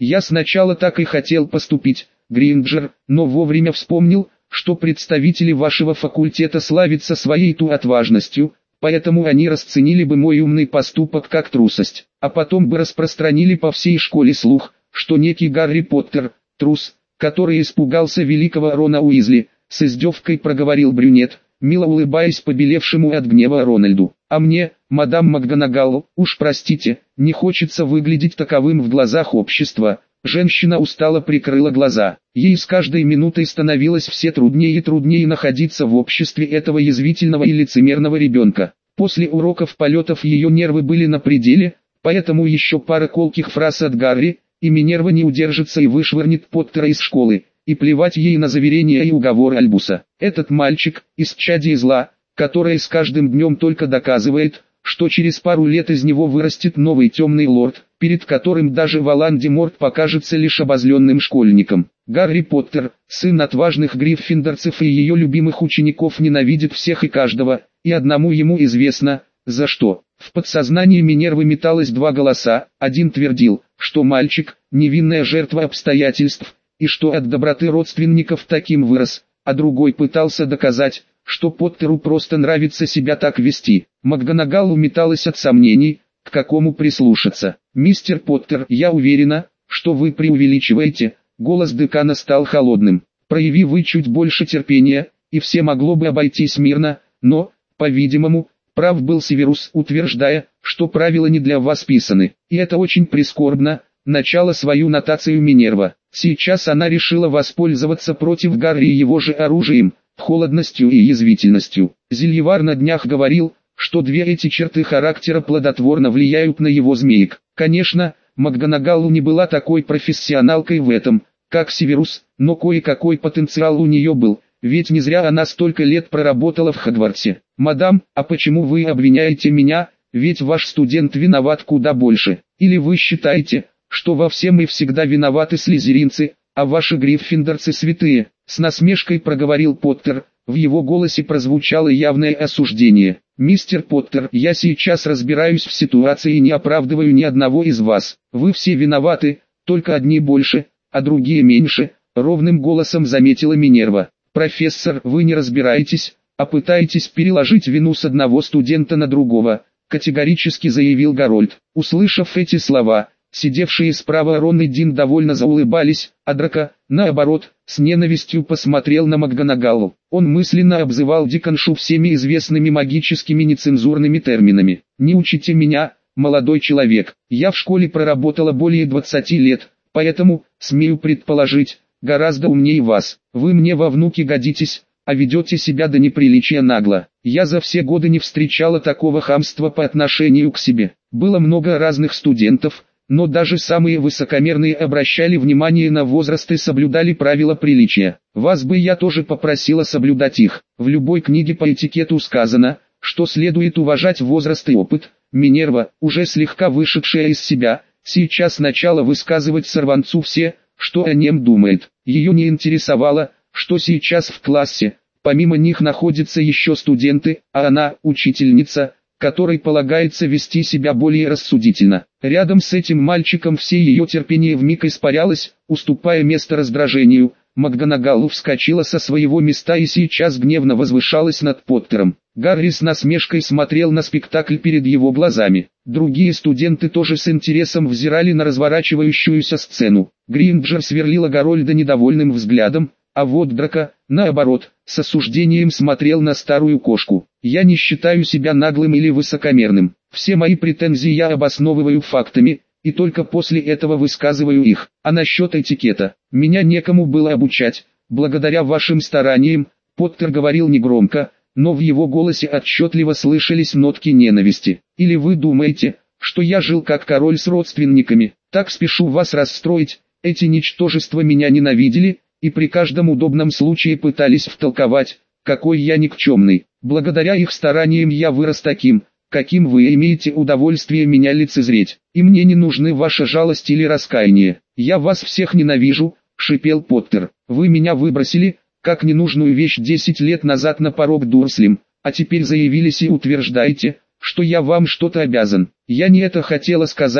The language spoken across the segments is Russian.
Я сначала так и хотел поступить, Гринджер, но вовремя вспомнил, что представители вашего факультета славятся своей отважностью, поэтому они расценили бы мой умный поступок как трусость, а потом бы распространили по всей школе слух, что некий Гарри Поттер, трус, который испугался великого Рона Уизли, с издевкой проговорил брюнет, мило улыбаясь побелевшему от гнева Рональду. А мне, мадам МакГонагал, уж простите, не хочется выглядеть таковым в глазах общества. Женщина устало прикрыла глаза. Ей с каждой минутой становилось все труднее и труднее находиться в обществе этого язвительного и лицемерного ребенка. После уроков полетов ее нервы были на пределе, поэтому еще пара колких фраз от Гарри, и Минерва не удержится и вышвырнет Поттера из школы, и плевать ей на заверения и уговоры Альбуса. Этот мальчик, исчадие зла, которое с каждым днем только доказывает, что через пару лет из него вырастет новый темный лорд, перед которым даже Волан-де-Морт покажется лишь обозленным школьником. Гарри Поттер, сын отважных гриффиндорцев и ее любимых учеников, ненавидит всех и каждого, и одному ему известно, за что. В подсознании Минервы металось два голоса, один твердил, что мальчик – невинная жертва обстоятельств, и что от доброты родственников таким вырос, а другой пытался доказать, что Поттеру просто нравится себя так вести. МакГонагал металась от сомнений, к какому прислушаться. «Мистер Поттер, я уверена, что вы преувеличиваете», голос декана стал холодным. «Прояви вы чуть больше терпения, и все могло бы обойтись мирно, но, по-видимому, прав был Северус, утверждая, что правила не для вас писаны. И это очень прискорбно», начала свою нотацию Минерва. Сейчас она решила воспользоваться против Гарри его же оружием, холодностью и язвительностью. Зельевар на днях говорил, что две эти черты характера плодотворно влияют на его змеек. Конечно, МакГонагалл не была такой профессионалкой в этом, как Северус, но кое-какой потенциал у нее был, ведь не зря она столько лет проработала в Хогвартсе. «Мадам, а почему вы обвиняете меня, ведь ваш студент виноват куда больше? Или вы считаете, что во всем и всегда виноваты слизеринцы, а ваши гриффиндорцы святые?» С насмешкой проговорил Поттер, в его голосе прозвучало явное осуждение. «Мистер Поттер, я сейчас разбираюсь в ситуации и не оправдываю ни одного из вас. Вы все виноваты, только одни больше, а другие меньше», ровным голосом заметила Минерва. «Профессор, вы не разбираетесь, а пытаетесь переложить вину с одного студента на другого», категорически заявил Гарольд. Услышав эти слова, сидевшие справа Рон и Дин довольно заулыбались, а Драко, наоборот, с ненавистью посмотрел на МакГонагалл. Он мысленно обзывал диканшу всеми известными магическими нецензурными терминами. «Не учите меня, молодой человек, я в школе проработала более 20 лет, поэтому, смею предположить, гораздо умнее вас. Вы мне во внуки годитесь, а ведете себя до неприличия нагло. Я за все годы не встречала такого хамства по отношению к себе. Было много разных студентов, но даже самые высокомерные обращали внимание на возраст и соблюдали правила приличия. Вас бы я тоже попросила соблюдать их. В любой книге по этикету сказано, что следует уважать возраст и опыт». Минерва, уже слегка вышедшая из себя, сейчас начала высказывать сорванцу все, что о нем думает. Ее не интересовало, что сейчас в классе, помимо них находятся еще студенты, а она, учительница, которой полагается вести себя более рассудительно. Рядом с этим мальчиком все ее терпение вмиг испарялось, уступая место раздражению. МакГонагалл вскочила со своего места и сейчас гневно возвышалась над Поттером. Гарри с насмешкой смотрел на спектакль перед его глазами. Другие студенты тоже с интересом взирали на разворачивающуюся сцену. Гринджер сверлила Гарольда недовольным взглядом, а вот Драко, наоборот, с осуждением смотрел на старую кошку. «Я не считаю себя наглым или высокомерным. Все мои претензии я обосновываю фактами, и только после этого высказываю их. А насчет этикета, меня некому было обучать, благодаря вашим стараниям», Поттер говорил негромко, но в его голосе отчетливо слышались нотки ненависти. «Или вы думаете, что я жил как король с родственниками? Так спешу вас расстроить, эти ничтожества меня ненавидели, и при каждом удобном случае пытались втолковать, какой я никчемный. Благодаря их стараниям я вырос таким, каким вы имеете удовольствие меня лицезреть, и мне не нужны ваша жалость или раскаяние. Я вас всех ненавижу», — шипел Поттер. «Вы меня выбросили, как ненужную вещь 10 лет назад на порог Дурслем, а теперь заявились и утверждаете, что я вам что-то обязан. Я не это хотела сказать»,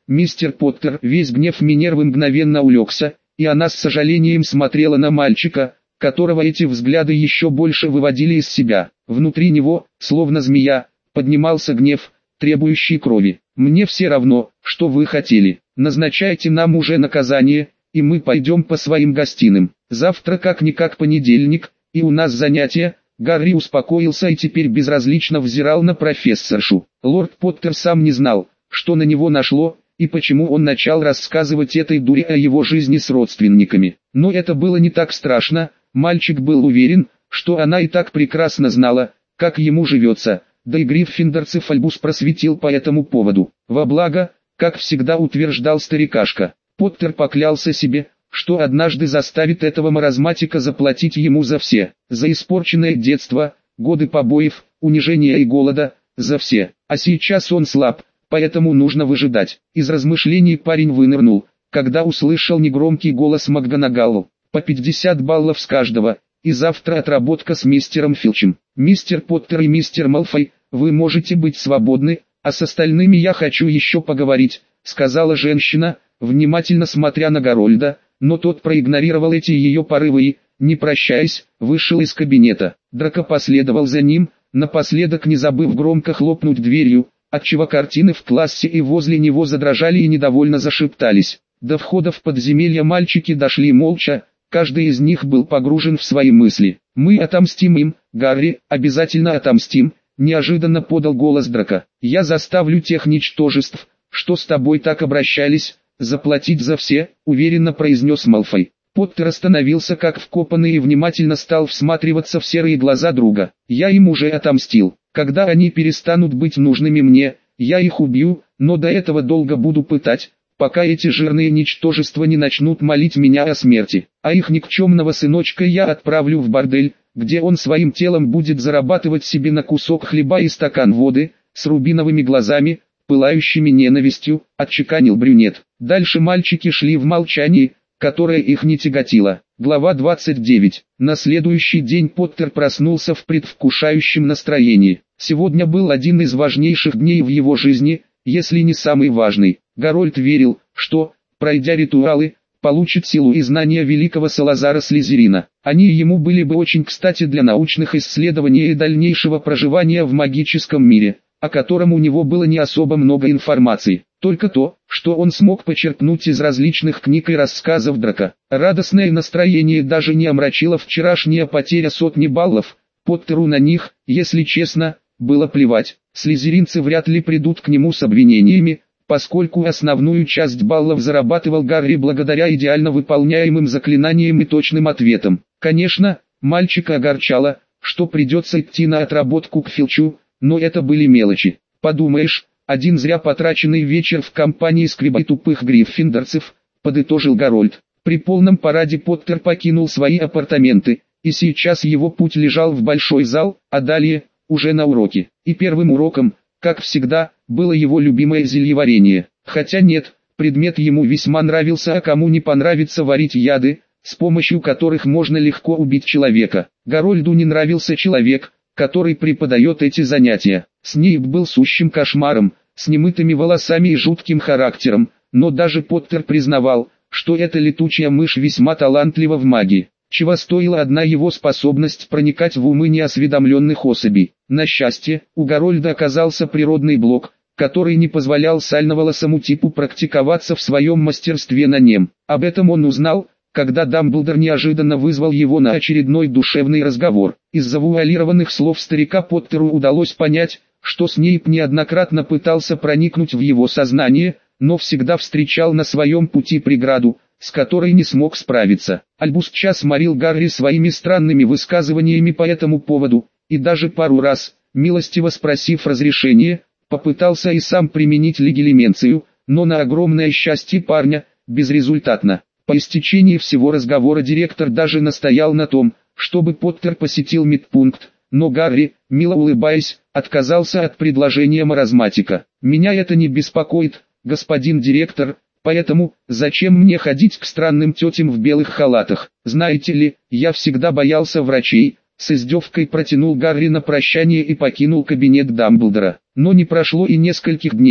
мистер Поттер!» Весь гнев Минервы мгновенно улегся, и она с сожалением смотрела на мальчика, которого эти взгляды еще больше выводили из себя. Внутри него, словно змея, поднимался гнев, требующий крови. «Мне все равно, что вы хотели. Назначайте нам уже наказание, и мы пойдем по своим гостиным. Завтра как-никак понедельник, и у нас занятия». Гарри успокоился и теперь безразлично взирал на профессоршу. Лорд Поттер сам не знал, что на него нашло, и почему он начал рассказывать этой дуре о его жизни с родственниками. Но это было не так страшно, мальчик был уверен, что она и так прекрасно знала, как ему живется, да и гриффиндорцев Альбус просветил по этому поводу. Во благо, как всегда утверждал старикашка, Поттер поклялся себе, что однажды заставит этого маразматика заплатить ему за все, за испорченное детство, годы побоев, унижения и голода, за все. А сейчас он слаб, поэтому нужно выжидать. Из размышлений парень вынырнул, когда услышал негромкий голос МакГонагалл. «По 50 баллов с каждого, и завтра отработка с мистером Филчем. Мистер Поттер и мистер Малфой, вы можете быть свободны, а с остальными я хочу еще поговорить», сказала женщина, внимательно смотря на Гарольда, но тот проигнорировал эти ее порывы и, не прощаясь, вышел из кабинета. Драко последовал за ним, напоследок не забыв громко хлопнуть дверью, отчего картины в классе и возле него задрожали и недовольно зашептались. До входа в подземелье мальчики дошли молча, каждый из них был погружен в свои мысли. «Мы отомстим им, Гарри, обязательно отомстим», неожиданно подал голос Драко. «Я заставлю тех ничтожеств, что с тобой так обращались, заплатить за все», уверенно произнес Малфой. Поттер остановился как вкопанный и внимательно стал всматриваться в серые глаза друга. «Я им уже отомстил. Когда они перестанут быть нужными мне, я их убью, но до этого долго буду пытать, пока эти жирные ничтожества не начнут молить меня о смерти. А их никчемного сыночка я отправлю в бордель, где он своим телом будет зарабатывать себе на кусок хлеба и стакан воды, с рубиновыми глазами, пылающими ненавистью», отчеканил брюнет. Дальше мальчики шли в молчании, которое их не тяготило. Глава 29. На следующий день Поттер проснулся в предвкушающем настроении. Сегодня был один из важнейших дней в его жизни, если не самый важный. Гарольд верил, что, пройдя ритуалы, получит силу и знания великого Салазара Слизерина. Они ему были бы очень кстати для научных исследований и дальнейшего проживания в магическом мире, о котором у него было не особо много информации. Только то, что он смог почерпнуть из различных книг и рассказов Драко. Радостное настроение даже не омрачило вчерашняя потеря сотни баллов. Поттеру на них, если честно, было плевать. Слизеринцы вряд ли придут к нему с обвинениями, поскольку основную часть баллов зарабатывал Гарри благодаря идеально выполняемым заклинаниям и точным ответам. Конечно, мальчика огорчало, что придется идти на отработку к Филчу, но это были мелочи. Подумаешь, один зря потраченный вечер в компании скреба и тупых гриффиндорцев, подытожил Гарольд. При полном параде Поттер покинул свои апартаменты, и сейчас его путь лежал в большой зал, а далее, уже на уроки. И первым уроком, как всегда, было его любимое зельеварение. Хотя нет, предмет ему весьма нравился, а кому не понравится варить яды, с помощью которых можно легко убить человека. Гарольду не нравился человек, который преподает эти занятия. Снейп был сущим кошмаром, с немытыми волосами и жутким характером, но даже Поттер признавал, что эта летучая мышь весьма талантлива в магии. Чего стоила одна его способность проникать в умы неосведомленных особей. На счастье, у Гарольда оказался природный блок, который не позволял сальноволосому типу практиковаться в своем мастерстве на нем. Об этом он узнал, когда Дамблдор неожиданно вызвал его на очередной душевный разговор. Из завуалированных слов старика Поттеру удалось понять, что Снейп неоднократно пытался проникнуть в его сознание, но всегда встречал на своем пути преграду, с которой не смог справиться. Альбус час морил Гарри своими странными высказываниями по этому поводу, и даже пару раз, милостиво спросив разрешения, попытался и сам применить легилименцию, но на огромное счастье парня, безрезультатно. По истечении всего разговора директор даже настоял на том, чтобы Поттер посетил медпункт, но Гарри, мило улыбаясь, отказался от предложения маразматика. «Меня это не беспокоит, господин директор, поэтому зачем мне ходить к странным тетям в белых халатах? Знаете ли, я всегда боялся врачей», с издевкой протянул Гарри на прощание и покинул кабинет Дамблдора. Но не прошло и нескольких дней,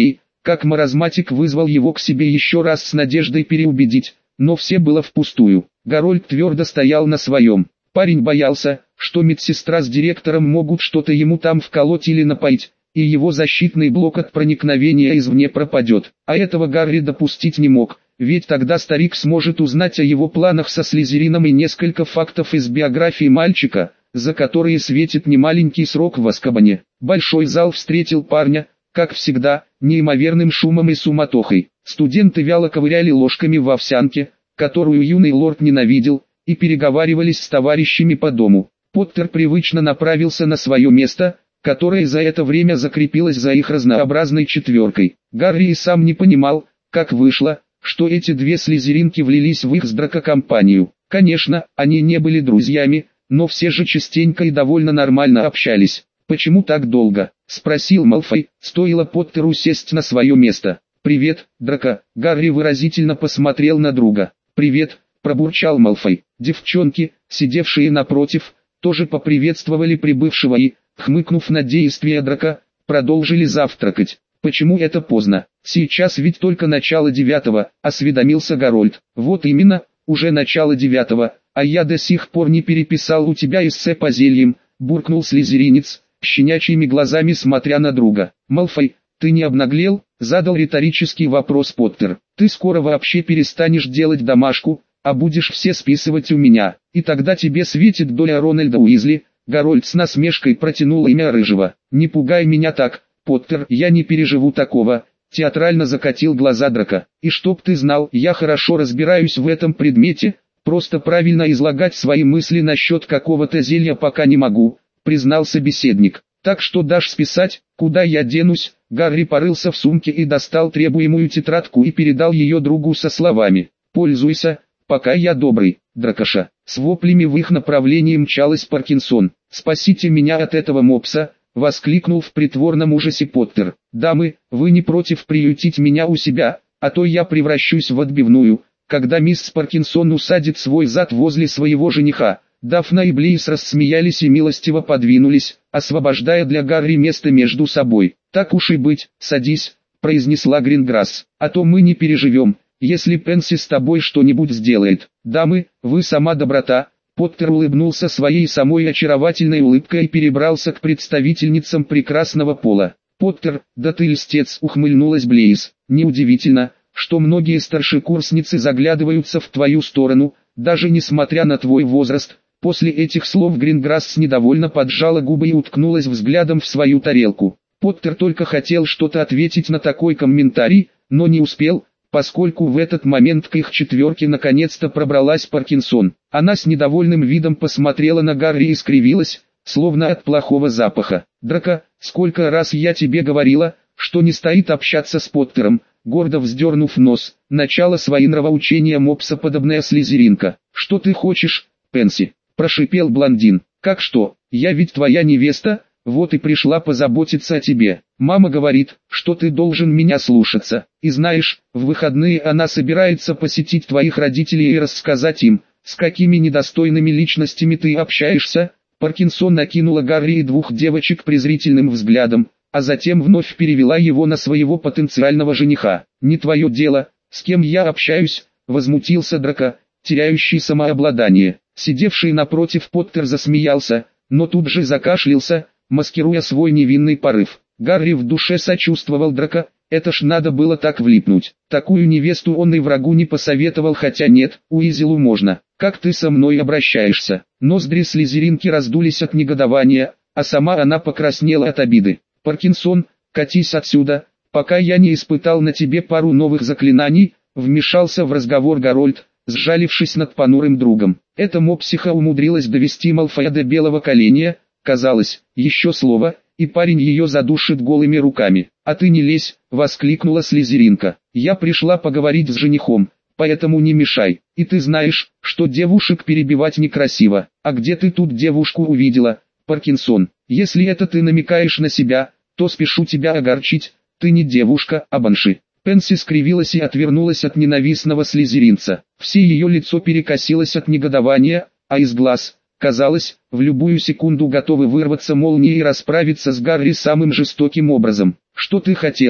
как маразматик вызвал его к себе еще раз с надеждой переубедить, но все было впустую. Гарольд твердо стоял на своем. Парень боялся, что медсестра с директором могут что-то ему там вколоть или напоить, и его защитный блок от проникновения извне пропадет. А этого Гарри допустить не мог, ведь тогда старик сможет узнать о его планах со Слизерином и несколько фактов из биографии мальчика, за которые светит немаленький срок в Азкабане. Большой зал встретил парня, как всегда, неимоверным шумом и суматохой. Студенты вяло ковыряли ложками в овсянке, которую юный лорд ненавидел, и переговаривались с товарищами по дому. Поттер привычно направился на свое место, которое за это время закрепилось за их разнообразной четверкой. Гарри и сам не понимал, как вышло, что эти две слизеринки влились в их с Драко компанию. Конечно, они не были друзьями, но все же частенько и довольно нормально общались. «Почему так долго?» — спросил Малфой, стоило Поттеру сесть на свое место. «Привет, Драко», — Гарри выразительно посмотрел на друга. «Привет», — пробурчал Малфой. Девчонки, сидевшие напротив, тоже поприветствовали прибывшего и, хмыкнув на действия Драко, продолжили завтракать. «Почему это поздно? Сейчас ведь только начало 9-го», — осведомился Гарольд. «Вот именно, уже начало 9-го, а я до сих пор не переписал у тебя эссе по зельям», — буркнул слизеринец, щенячьими глазами смотря на друга. «Малфой, ты не обнаглел?» — задал риторический вопрос Поттер. «Ты скоро вообще перестанешь делать домашку, а будешь все списывать у меня, и тогда тебе светит доля Рональда Уизли». Гарольд с насмешкой протянул имя Рыжего. «Не пугай меня так, Поттер, я не переживу такого», — театрально закатил глаза Драко. «И чтоб ты знал, я хорошо разбираюсь в этом предмете, просто правильно излагать свои мысли насчет какого-то зелья пока не могу», — признал собеседник. «Так что дашь списать, куда я денусь?» Гарри порылся в сумке и достал требуемую тетрадку и передал ее другу со словами: «Пользуйся, пока я добрый, Дракоша». С воплями в их направлении мчалась Паркинсон. «Спасите меня от этого мопса!» — воскликнул в притворном ужасе Поттер. «Дамы, вы не против приютить меня у себя, а то я превращусь в отбивную, когда мисс Паркинсон усадит свой зад возле своего жениха». Дафна и Блейз рассмеялись и милостиво подвинулись, освобождая для Гарри место между собой. «Так уж и быть, садись», — произнесла Гринграсс, — «а то мы не переживем, если Пенси с тобой что-нибудь сделает». «Дамы, вы сама доброта». Поттер улыбнулся своей самой очаровательной улыбкой и перебрался к представительницам прекрасного пола. «Поттер, да ты льстец», — ухмыльнулась Блейз. «Неудивительно, что многие старшекурсницы заглядываются в твою сторону, даже несмотря на твой возраст». После этих слов Гринграсс недовольно поджала губы и уткнулась взглядом в свою тарелку. Поттер только хотел что-то ответить на такой комментарий, но не успел, поскольку в этот момент к их четверке наконец-то пробралась Паркинсон. Она с недовольным видом посмотрела на Гарри и скривилась, словно от плохого запаха. «Драко, сколько раз я тебе говорила, что не стоит общаться с Поттером», гордо вздернув нос, начала свои нравоучения мопсоподобная слизеринка. «Что ты хочешь, Пенси?» — прошипел блондин. «Как что? Я ведь твоя невеста, вот и пришла позаботиться о тебе. Мама говорит, что ты должен меня слушаться. И знаешь, в выходные она собирается посетить твоих родителей и рассказать им, с какими недостойными личностями ты общаешься». Паркинсон накинула Гарри и двух девочек презрительным взглядом, а затем вновь перевела его на своего потенциального жениха. «Не твое дело, с кем я общаюсь», — возмутился Драко, теряющий самообладание. Сидевший напротив Поттер засмеялся, но тут же закашлялся, маскируя свой невинный порыв. Гарри в душе сочувствовал Драко, это ж надо было так влипнуть. Такую невесту он и врагу не посоветовал, хотя нет, Уизелу можно. «Как ты со мной обращаешься?» Ноздри слизеринки раздулись от негодования, а сама она покраснела от обиды. «Паркинсон, катись отсюда, пока я не испытал на тебе пару новых заклинаний», вмешался в разговор Гарольд, сжалившись над понурым другом. Эта мопсиха умудрилась довести Малфоя до белого коленя, казалось, еще слово, и парень ее задушит голыми руками. «А ты не лезь», — воскликнула слизеринка. «Я пришла поговорить с женихом, поэтому не мешай. И ты знаешь, что девушек перебивать некрасиво. А где ты тут девушку увидела, Паркинсон? Если это ты намекаешь на себя, то спешу тебя огорчить, ты не девушка, а банши». Пенси скривилась и отвернулась от ненавистного слизеринца. Все ее лицо перекосилось от негодования, а из глаз, казалось, в любую секунду готовы вырваться молнии и расправиться с Гарри самым жестоким образом. «Что ты хотела?»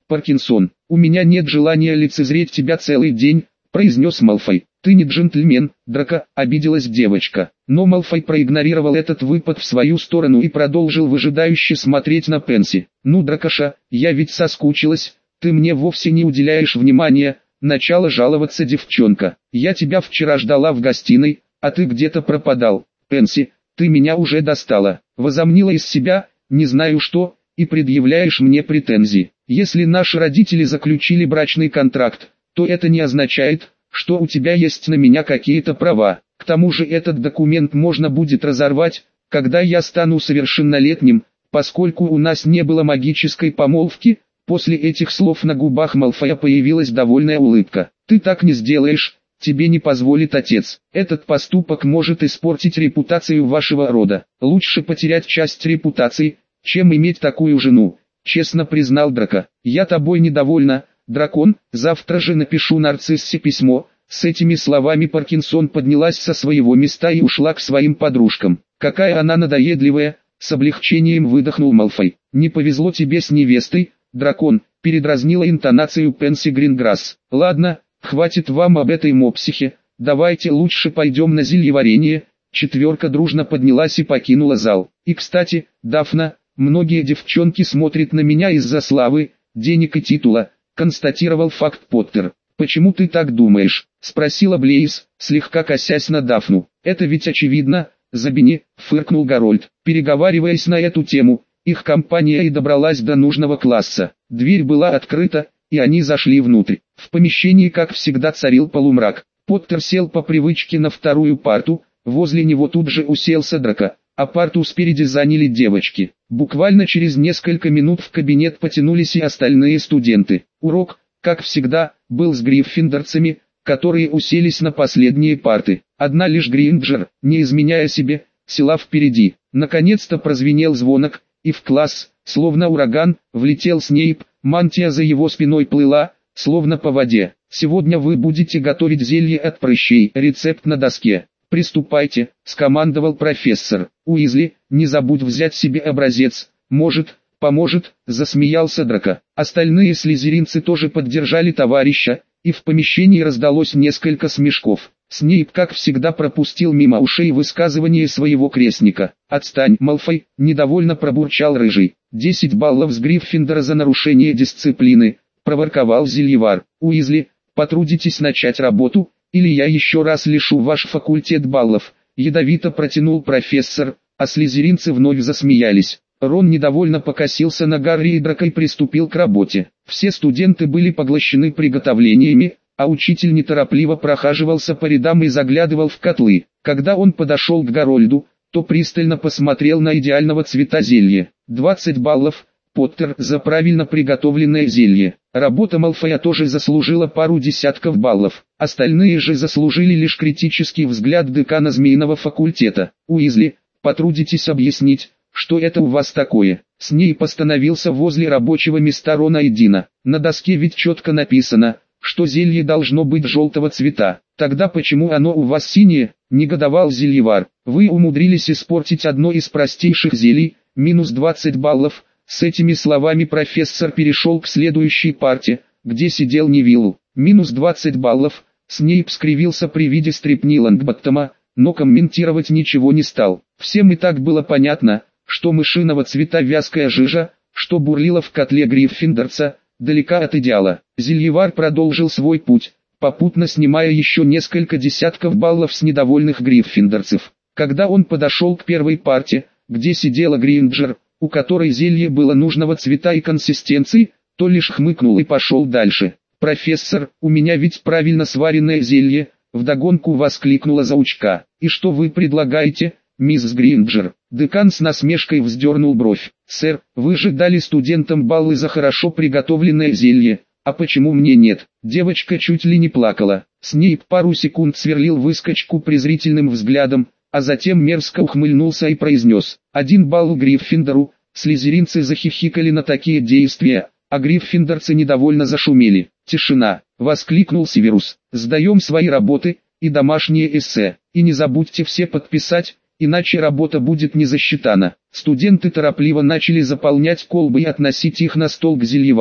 Паркинсон, у меня нет желания лицезреть тебя целый день, произнес Малфой. Ты не джентльмен, Драко, обиделась девочка. Но Малфой проигнорировал этот выпад в свою сторону и продолжил выжидающе смотреть на Пенси. Ну, Дракоша, я ведь соскучилась, ты мне вовсе не уделяешь внимания, начала жаловаться девчонка. Я тебя вчера ждала в гостиной, а ты где-то пропадал. Пенси, ты меня уже достала, возомнила из себя, не знаю что, и предъявляешь мне претензии. Если наши родители заключили брачный контракт, то это не означает, что у тебя есть на меня какие-то права. К тому же этот документ можно будет разорвать, когда я стану совершеннолетним, поскольку у нас не было магической помолвки. После этих слов на губах Малфоя появилась довольная улыбка. Ты так не сделаешь, тебе не позволит отец. Этот поступок может испортить репутацию вашего рода. Лучше потерять часть репутации, чем иметь такую жену, честно признал Драко. Я тобой недовольна, дракон, завтра же напишу нарциссе письмо. С этими словами Паркинсон поднялась со своего места и ушла к своим подружкам. Какая она надоедливая, с облегчением выдохнул Малфой. Не повезло тебе с невестой, дракон, передразнила интонацию Пенси Гринграсс. Ладно, хватит вам об этой мопсихе, давайте лучше пойдем на зельеварение. Четверка дружно поднялась и покинула зал. И кстати, Дафна, многие девчонки смотрят на меня из-за славы, денег и титула, констатировал факт Поттер. «Почему ты так думаешь?» – спросила Блейз, слегка косясь на Дафну. «Это ведь очевидно, Забини», – фыркнул Гарольд. Переговариваясь на эту тему, их компания и добралась до нужного класса. Дверь была открыта, и они зашли внутрь. В помещении, как всегда, царил полумрак. Поттер сел по привычке на вторую парту, возле него тут же уселся Драко, а парту спереди заняли девочки. Буквально через несколько минут в кабинет потянулись и остальные студенты. Урок, как всегда, был с гриффиндорцами, которые уселись на последние парты. Одна лишь Гринджер, не изменяя себе, села впереди. Наконец-то прозвенел звонок, и в класс, словно ураган, влетел Снейп, мантия за его спиной плыла, словно по воде. «Сегодня вы будете готовить зелье от прыщей, рецепт на доске. Приступайте», — скомандовал профессор. «Уизли, не забудь взять себе образец, может, поможет», — засмеялся Драко. Остальные слизеринцы тоже поддержали товарища, и в помещении раздалось несколько смешков. Снейп, как всегда, пропустил мимо ушей высказывание своего крестника. «Отстань, Малфой», — недовольно пробурчал Рыжий. 10 баллов с Гриффиндора за нарушение дисциплины, проворковал Зельевар. «Уизли, потрудитесь начать работу, или я еще раз лишу ваш факультет баллов», — ядовито протянул профессор, а слизеринцы вновь засмеялись. Рон недовольно покосился на Гарри и Драко и приступил к работе. Все студенты были поглощены приготовлениями, а учитель неторопливо прохаживался по рядам и заглядывал в котлы. Когда он подошел к Гарольду, то пристально посмотрел на идеального цвета зелье. 20 баллов, Поттер, за правильно приготовленное зелье. Работа Малфоя тоже заслужила пару десятков баллов. Остальные же заслужили лишь критический взгляд декана Змеиного факультета. «Уизли, потрудитесь объяснить, что это у вас такое?» Снейп остановился возле рабочего места Рона и Дина. «На доске ведь четко написано, что зелье должно быть желтого цвета. Тогда почему оно у вас синее?» – негодовал Зельевар. «Вы умудрились испортить одно из простейших зелий, минус 20 баллов». С этими словами профессор перешел к следующей парте, где сидел Невилл. Минус 20 баллов. Снейп скривился при виде стрипни Лонгботтома, но комментировать ничего не стал. Всем и так было понятно, что мышиного цвета вязкая жижа, что бурлила в котле гриффиндорца, далека от идеала. Зельевар продолжил свой путь, попутно снимая еще несколько десятков баллов с недовольных гриффиндорцев. Когда он подошел к первой парте, где сидела Гринджер, у которой зелье было нужного цвета и консистенции, то лишь хмыкнул и пошел дальше. «Профессор, у меня ведь правильно сваренное зелье», — вдогонку воскликнула заучка. «И что вы предлагаете, мисс Гринджер?» Декан с насмешкой вздернул бровь. «Сэр, вы же дали студентам баллы за хорошо приготовленное зелье, а почему мне нет?» Девочка чуть ли не плакала. Снейп пару секунд сверлил выскочку презрительным взглядом, а затем мерзко ухмыльнулся и произнес: «1 балл Гриффиндору». Слизеринцы захихикали на такие действия, а гриффиндорцы недовольно зашумели. «Тишина!» — воскликнул Северус. «Сдаем свои работы и домашние эссе, и не забудьте все подписать, иначе работа будет не засчитана». Студенты торопливо начали заполнять колбы и относить их на стол к Зельевару.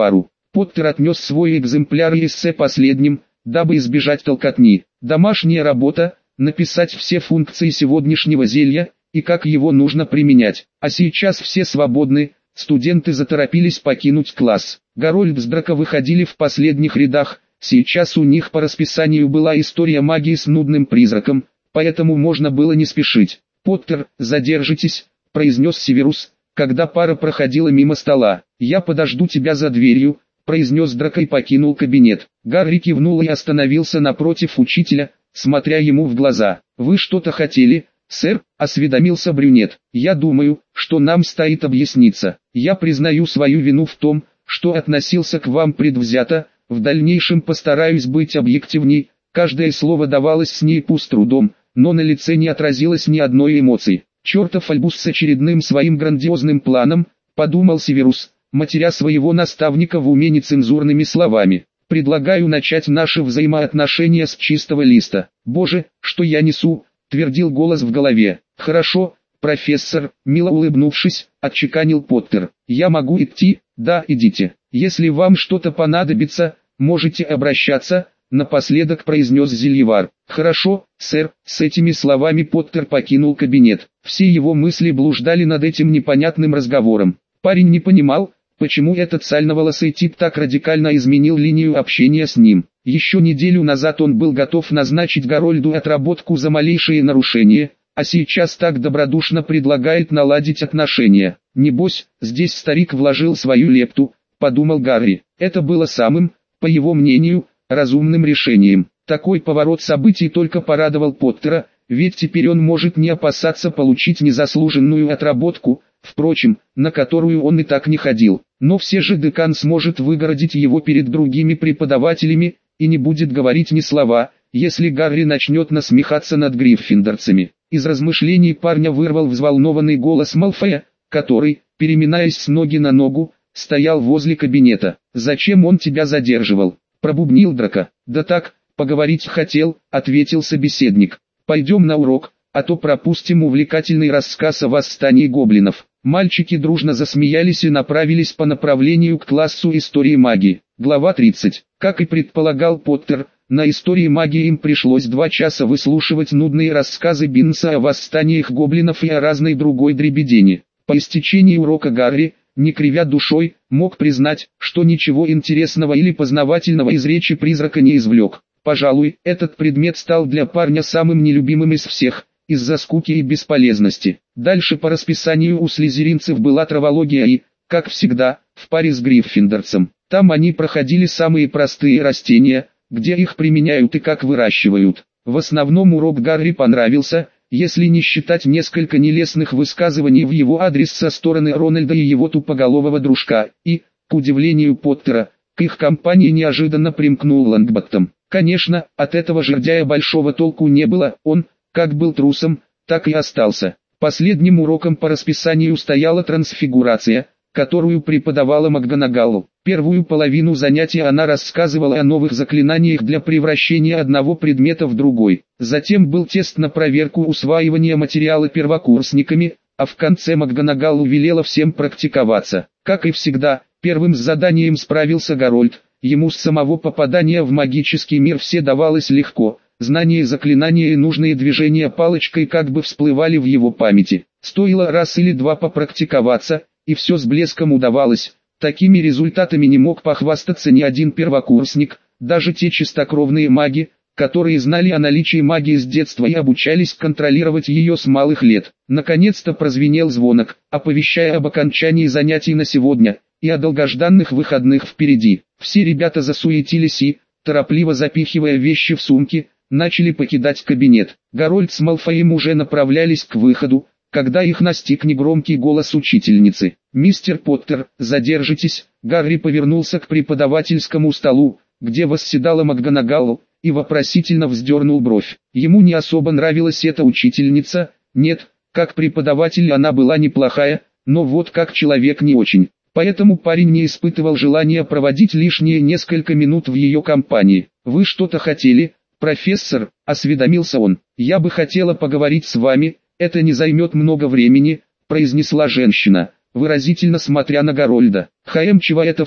Поттер отнес свой экземпляр эссе последним, дабы избежать толкотни. Домашняя работа – написать все функции сегодняшнего зелья и как его нужно применять. А сейчас все свободны, студенты заторопились покинуть класс. Гарольд с Драко выходили в последних рядах, сейчас у них по расписанию была история магии с нудным призраком, поэтому можно было не спешить. «Поттер, задержитесь», – произнес Северус, когда пара проходила мимо стола. «Я подожду тебя за дверью», – произнес Драко и покинул кабинет. Гарри кивнул и остановился напротив учителя, смотря ему в глаза. «Вы что-то хотели, сэр?» – осведомился брюнет. «Я думаю, что нам стоит объясниться. Я признаю свою вину в том, что относился к вам предвзято, в дальнейшем постараюсь быть объективней». Каждое слово давалось Снейпу с трудом, но на лице не отразилось ни одной эмоции. «Чертов Альбус с очередным своим грандиозным планом», – подумал Северус, матеря своего наставника в уме нецензурными словами. «Предлагаю начать наши взаимоотношения с чистого листа». «Боже, что я несу», – твердил голос в голове. «Хорошо, профессор», – мило улыбнувшись, отчеканил Поттер. «Я могу идти?» «Да, идите. Если вам что-то понадобится, можете обращаться», – напоследок произнес Зельевар. «Хорошо, сэр». С этими словами Поттер покинул кабинет. Все его мысли блуждали над этим непонятным разговором. Парень не понимал, почему этот сальноволосый тип так радикально изменил линию общения с ним. Еще неделю назад он был готов назначить Гарольду отработку за малейшие нарушения, а сейчас так добродушно предлагает наладить отношения. «Небось, здесь старик вложил свою лепту», – подумал Гарри. Это было самым, по его мнению, разумным решением. Такой поворот событий только порадовал Поттера, ведь теперь он может не опасаться получить незаслуженную отработку, впрочем, на которую он и так не ходил. Но все же декан сможет выгородить его перед другими преподавателями, и не будет говорить ни слова, если Гарри начнет насмехаться над гриффиндорцами. Из размышлений парня вырвал взволнованный голос Малфоя, который, переминаясь с ноги на ногу, стоял возле кабинета. «Зачем он тебя задерживал?» – пробубнил Драко. «Да так, поговорить хотел», – ответил собеседник. «Пойдем на урок, а то пропустим увлекательный рассказ о восстании гоблинов». Мальчики дружно засмеялись и направились по направлению к классу истории магии. Глава 30. Как и предполагал Поттер, на истории магии им пришлось 2 часа выслушивать нудные рассказы Биннса о восстаниях гоблинов и о разной другой дребедени. По истечении урока Гарри, не кривя душой, мог признать, что ничего интересного или познавательного из речи призрака не извлек. Пожалуй, этот предмет стал для парня самым нелюбимым из всех, из-за скуки и бесполезности. Дальше по расписанию у слизеринцев была травология и, как всегда, в паре с гриффиндорцем. Там они проходили самые простые растения, где их применяют и как выращивают. В основном урок Гарри понравился, если не считать несколько нелестных высказываний в его адрес со стороны Рональда и его тупоголового дружка, и, к удивлению Поттера, к их компании неожиданно примкнул Лонгботтом. Конечно, от этого жердяя большого толку не было, он, как был трусом, так и остался. Последним уроком по расписанию стояла трансфигурация, которую преподавала МакГонагал. Первую половину занятия она рассказывала о новых заклинаниях для превращения одного предмета в другой. Затем был тест на проверку усваивания материала первокурсниками, а в конце МакГонагал велела всем практиковаться. Как и всегда, первым с заданием справился Гарольд. Ему с самого попадания в магический мир все давалось легко. Знания заклинания и нужные движения палочкой как бы всплывали в его памяти. Стоило раз или два попрактиковаться, и все с блеском удавалось. Такими результатами не мог похвастаться ни один первокурсник, даже те чистокровные маги, которые знали о наличии магии с детства и обучались контролировать ее с малых лет. Наконец-то прозвенел звонок, оповещая об окончании занятий на сегодня, и о долгожданных выходных впереди. Все ребята засуетились и, торопливо запихивая вещи в сумки, начали покидать кабинет. Гарольд с Малфоем уже направлялись к выходу, когда их настиг негромкий голос учительницы. «Мистер Поттер, задержитесь!» Гарри повернулся к преподавательскому столу, где восседала МакГонагал, и вопросительно вздернул бровь. Ему не особо нравилась эта учительница, нет, как преподаватель она была неплохая, но вот как человек не очень. Поэтому парень не испытывал желания проводить лишние несколько минут в ее компании. «Вы что-то хотели, профессор?» – осведомился он. «Я бы хотела поговорить с вами, это не займет много времени», – произнесла женщина, выразительно смотря на Гарольда. «Чего это все?»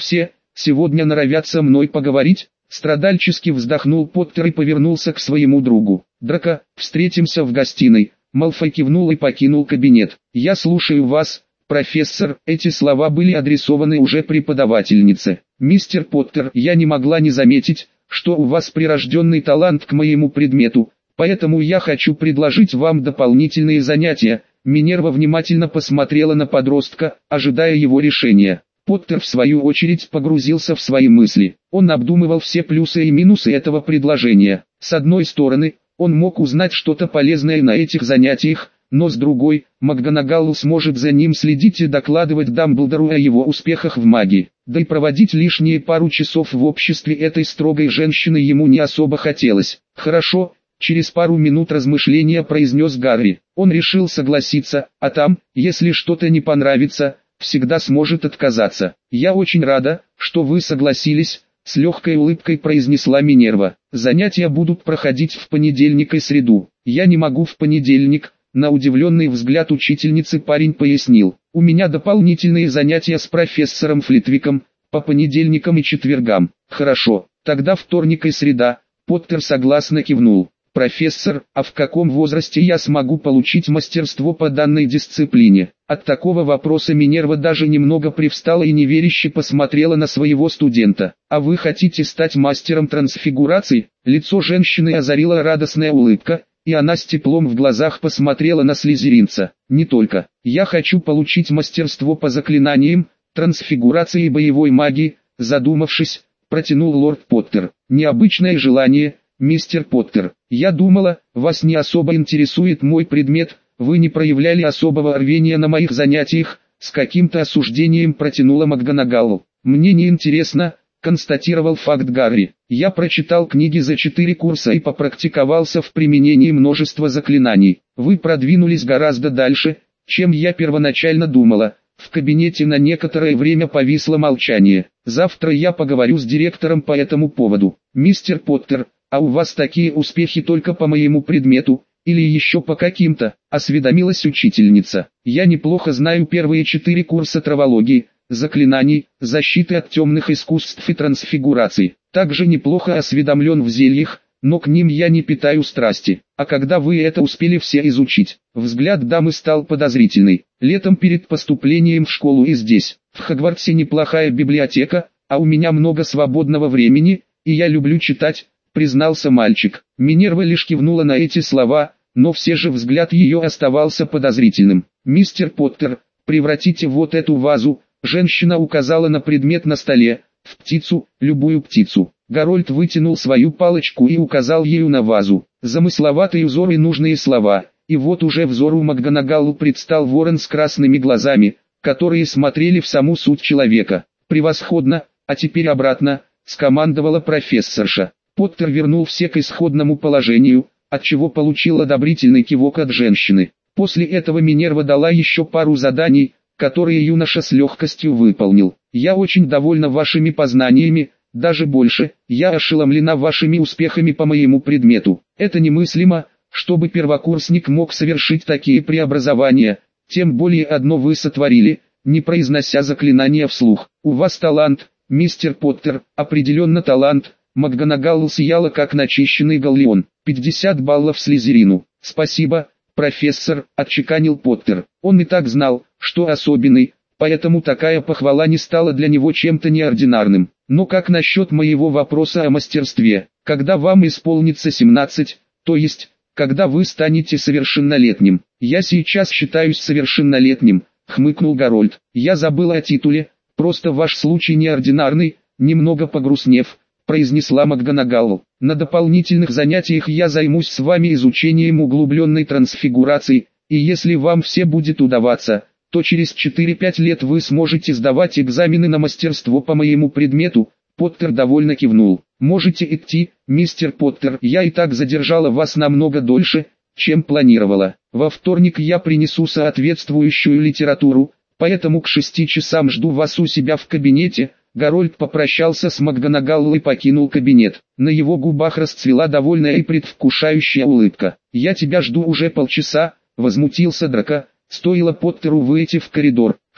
сегодня норовят со мной поговорить?» Страдальчески вздохнул Поттер и повернулся к своему другу. «Драко, встретимся в гостиной». Малфой кивнул и покинул кабинет. «Я слушаю вас, профессор». Эти слова были адресованы уже преподавательнице. «Мистер Поттер, я не могла не заметить, что у вас прирожденный талант к моему предмету, поэтому я хочу предложить вам дополнительные занятия». Минерва внимательно посмотрела на подростка, ожидая его решения. Поттер в свою очередь погрузился в свои мысли. Он обдумывал все плюсы и минусы этого предложения. С одной стороны, он мог узнать что-то полезное на этих занятиях, но с другой, МакГонагал сможет за ним следить и докладывать Дамблдору о его успехах в магии. Да и проводить лишние пару часов в обществе этой строгой женщины ему не особо хотелось. «Хорошо», — через пару минут размышления произнес Гарри. Он решил согласиться, а там, если что-то не понравится, всегда сможет отказаться. «Я очень рада, что вы согласились», — с легкой улыбкой произнесла Минерва. «Занятия будут проходить в понедельник и среду». «Я не могу в понедельник», — на удивленный взгляд учительницы парень пояснил. «У меня дополнительные занятия с профессором Флитвиком, по понедельникам и четвергам». «Хорошо, тогда вторник и среда», — Поттер согласно кивнул. «Профессор, а в каком возрасте я смогу получить мастерство по данной дисциплине?» От такого вопроса Минерва даже немного привстала и неверяще посмотрела на своего студента. «А вы хотите стать мастером трансфигурации?» Лицо женщины озарила радостная улыбка, и она с теплом в глазах посмотрела на слизеринца. «Не только. Я хочу получить мастерство по заклинаниям, трансфигурации и боевой магии», задумавшись, протянул лорд Поттер. «Необычное желание, мистер Поттер. Я думала, вас не особо интересует мой предмет, вы не проявляли особого рвения на моих занятиях», с каким-то осуждением протянула МакГонагал. «Мне не интересно», констатировал факт Гарри. «Я прочитал книги за 4 курса и попрактиковался в применении множества заклинаний. Вы продвинулись гораздо дальше, чем я первоначально думала». В кабинете на некоторое время повисло молчание. «Завтра я поговорю с директором по этому поводу. Мистер Поттер, а у вас такие успехи только по моему предмету, или еще по каким-то?» осведомилась учительница. «Я неплохо знаю первые 4 курса травологии, заклинаний, защиты от темных искусств и трансфигураций. Также неплохо осведомлен в зельях, но к ним я не питаю страсти. А когда вы это успели все изучить?» Взгляд дамы стал подозрительный. «Летом перед поступлением в школу и здесь. В Хогвартсе неплохая библиотека, а у меня много свободного времени, и я люблю читать», признался мальчик. Минерва лишь кивнула на эти слова, но все же взгляд ее оставался подозрительным. «Мистер Поттер, превратите вот эту вазу», женщина указала на предмет на столе, «в птицу, любую птицу». Гарольд вытянул свою палочку и указал ею на вазу. Замысловатый узор и нужные слова, и вот уже взору МакГонагал предстал ворон с красными глазами, которые смотрели в саму суть человека. «Превосходно, а теперь обратно», скомандовала профессорша. Поттер вернул все к исходному положению, отчего получил одобрительный кивок от женщины. После этого Минерва дала еще пару заданий, которые юноша с легкостью выполнил. «Я очень довольна вашими познаниями, даже больше, я ошеломлена вашими успехами по моему предмету. Это немыслимо, чтобы первокурсник мог совершить такие преобразования, тем более одно вы сотворили, не произнося заклинания вслух. У вас талант, мистер Поттер, определенно талант». МакГонагал сияла как начищенный галлеон. 50 баллов Слизерину. «Спасибо, профессор», отчеканил Поттер. Он и так знал, что особенный, поэтому такая похвала не стала для него чем-то неординарным. «Но как насчет моего вопроса о мастерстве? Когда вам исполнится 17, то есть, когда вы станете совершеннолетним?» «Я сейчас считаюсь совершеннолетним», хмыкнул Гарольд. «Я забыл о титуле, просто ваш случай неординарный», немного погрустнев, произнесла МакГонагал. «На дополнительных занятиях я займусь с вами изучением углубленной трансфигурации, и если вам все будет удаваться, то через 4-5 лет вы сможете сдавать экзамены на мастерство по моему предмету». Поттер довольно кивнул. «Можете идти, мистер Поттер, я и так задержала вас намного дольше, чем планировала. Во вторник я принесу соответствующую литературу, поэтому к 6 часам жду вас у себя в кабинете». Гарольд попрощался с МакГонагал и покинул кабинет. На его губах расцвела довольная и предвкушающая улыбка. «Я тебя жду уже полчаса», возмутился Драко. Стоило Поттеру выйти в коридор,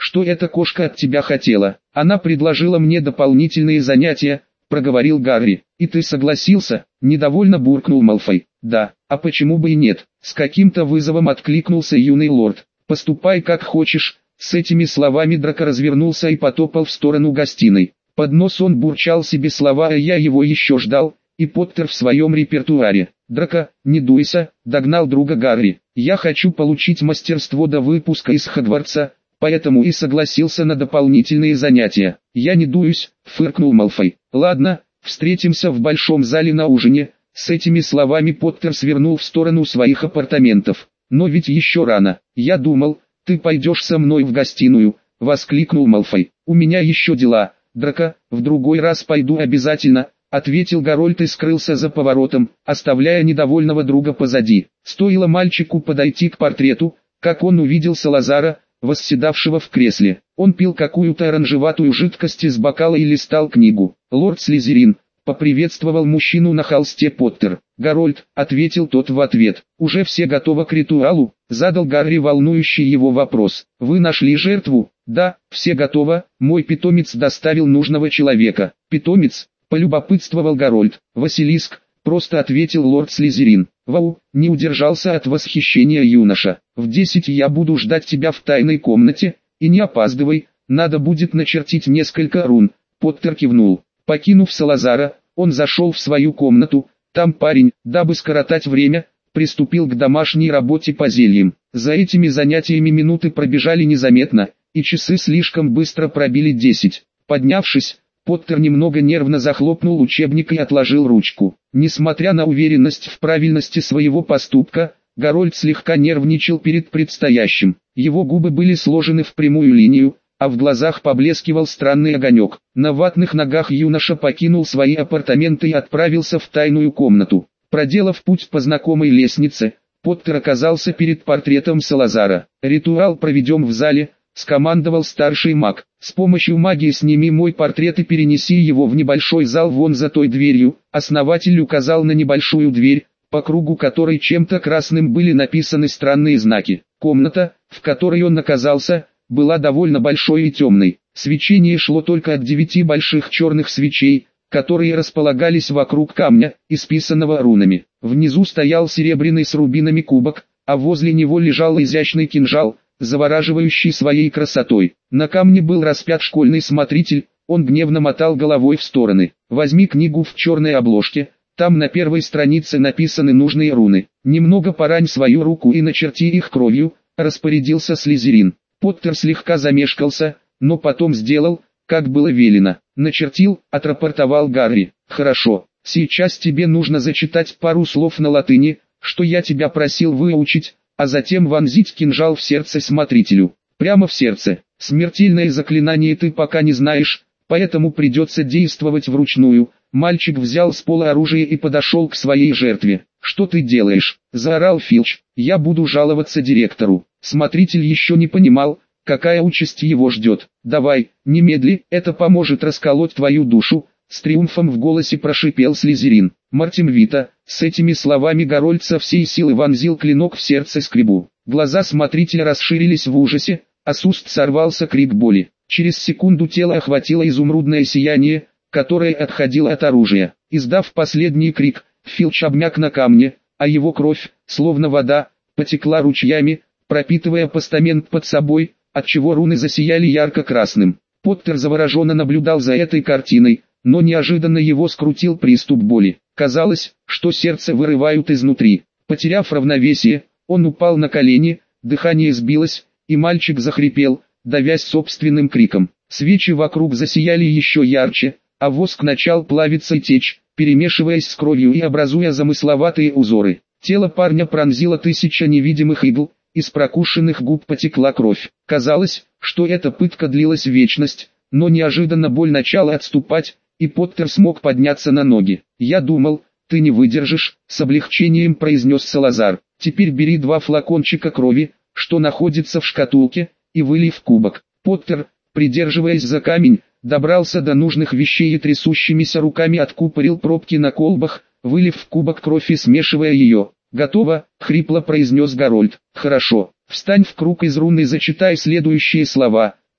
что эта кошка от тебя хотела. Она предложила мне дополнительные занятия, проговорил Гарри. И ты согласился? Недовольно буркнул Малфой. Да, а почему бы и нет? С каким-то вызовом откликнулся юный лорд. Поступай как хочешь. С этими словами Драко развернулся и потопал в сторону гостиной. Под нос он бурчал себе слова, а я его еще ждал, и Поттер в своем репертуаре. «Драко, не дуйся», — догнал друга Гарри. «Я хочу получить мастерство до выпуска из Хогвартса, поэтому и согласился на дополнительные занятия». «Я не дуюсь», — фыркнул Малфой. «Ладно, встретимся в большом зале на ужине». С этими словами Поттер свернул в сторону своих апартаментов. «Но ведь еще рано. Я думал, ты пойдешь со мной в гостиную», — воскликнул Малфой. «У меня еще дела, Драко, в другой раз пойду обязательно», — ответил Гарольд и скрылся за поворотом, оставляя недовольного друга позади. Стоило мальчику подойти к портрету, как он увидел Салазара, восседавшего в кресле. Он пил какую-то оранжеватую жидкость из бокала и листал книгу. «Лорд Слизерин», — поприветствовал мужчину на холсте Поттер. «Гарольд», — ответил тот в ответ. «Уже все готовы к ритуалу?» — задал Гарри волнующий его вопрос. «Вы нашли жертву?» «Да, все готово, мой питомец доставил нужного человека». «Питомец?» — полюбопытствовал Гарольд. «Василиск», — просто ответил лорд Слизерин. «Вау!» — не удержался от восхищения юноша. «В 10 я буду ждать тебя в тайной комнате, и не опаздывай, надо будет начертить несколько рун». Поттер кивнул. Покинув Салазара, он зашел в свою комнату. Там парень, дабы скоротать время, приступил к домашней работе по зельям. За этими занятиями минуты пробежали незаметно, и часы слишком быстро пробили 10. Поднявшись, Поттер немного нервно захлопнул учебник и отложил ручку. Несмотря на уверенность в правильности своего поступка, Гарольд слегка нервничал перед предстоящим. Его губы были сложены в прямую линию, а в глазах поблескивал странный огонек. На ватных ногах юноша покинул свои апартаменты и отправился в тайную комнату. Проделав путь по знакомой лестнице, Поттер оказался перед портретом Салазара. «Ритуал проведем в зале», — скомандовал старший маг. «С помощью магии сними мой портрет и перенеси его в небольшой зал вон за той дверью». Основатель указал на небольшую дверь, по кругу которой чем-то красным были написаны странные знаки. Комната, в которой он оказался, была довольно большой и темной. Свечение шло только от 9 больших черных свечей, которые располагались вокруг камня, исписанного рунами. Внизу стоял серебряный с рубинами кубок, а возле него лежал изящный кинжал, завораживающий своей красотой. На камне был распят школьный смотритель, он гневно мотал головой в стороны. «Возьми книгу в черной обложке, там на первой странице написаны нужные руны. Немного порань свою руку и начерти их кровью», — распорядился Слизерин. Поттер слегка замешкался, но потом сделал, как было велено. «Начертил», — отрапортовал Гарри. «Хорошо, сейчас тебе нужно зачитать пару слов на латыни, что я тебя просил выучить, а затем вонзить кинжал в сердце смотрителю. Прямо в сердце. Смертельное заклинание ты пока не знаешь, поэтому придется действовать вручную». Мальчик взял с пола оружие и подошел к своей жертве. «Что ты делаешь?» – заорал Филч. «Я буду жаловаться директору». Смотритель еще не понимал, какая участь его ждет. «Давай, немедли, это поможет расколоть твою душу», — с триумфом в голосе прошипел Слизерин. «Мартин Вита», — с этими словами Гарольд со всей силы вонзил клинок в сердце скребу. Глаза смотрителя расширились в ужасе, а с уст сорвался крик боли. Через секунду тело охватило изумрудное сияние, которое отходило от оружия. Издав последний крик, Филч обмяк на камне, а его кровь, словно вода, потекла ручьями, пропитывая постамент под собой, отчего руны засияли ярко-красным. Поттер завороженно наблюдал за этой картиной, но неожиданно его скрутил приступ боли. Казалось, что сердце вырывают изнутри. Потеряв равновесие, он упал на колени, дыхание сбилось, и мальчик захрипел, давясь собственным криком. Свечи вокруг засияли еще ярче, а воск начал плавиться и течь, перемешиваясь с кровью и образуя замысловатые узоры. Тело парня пронзило 1000 невидимых игл, из прокушенных губ потекла кровь. Казалось, что эта пытка длилась вечность, но неожиданно боль начала отступать, и Поттер смог подняться на ноги. «Я думал, ты не выдержишь», — с облегчением произнес Салазар. «Теперь бери 2 флакончика крови, что находится в шкатулке, и вылей в кубок». Поттер, придерживаясь за камень, добрался до нужных вещей и трясущимися руками откупорил пробки на колбах, вылив в кубок кровь и смешивая ее. «Готово», — хрипло произнес Гарольд. «Хорошо, встань в круг из рун и зачитай следующие слова.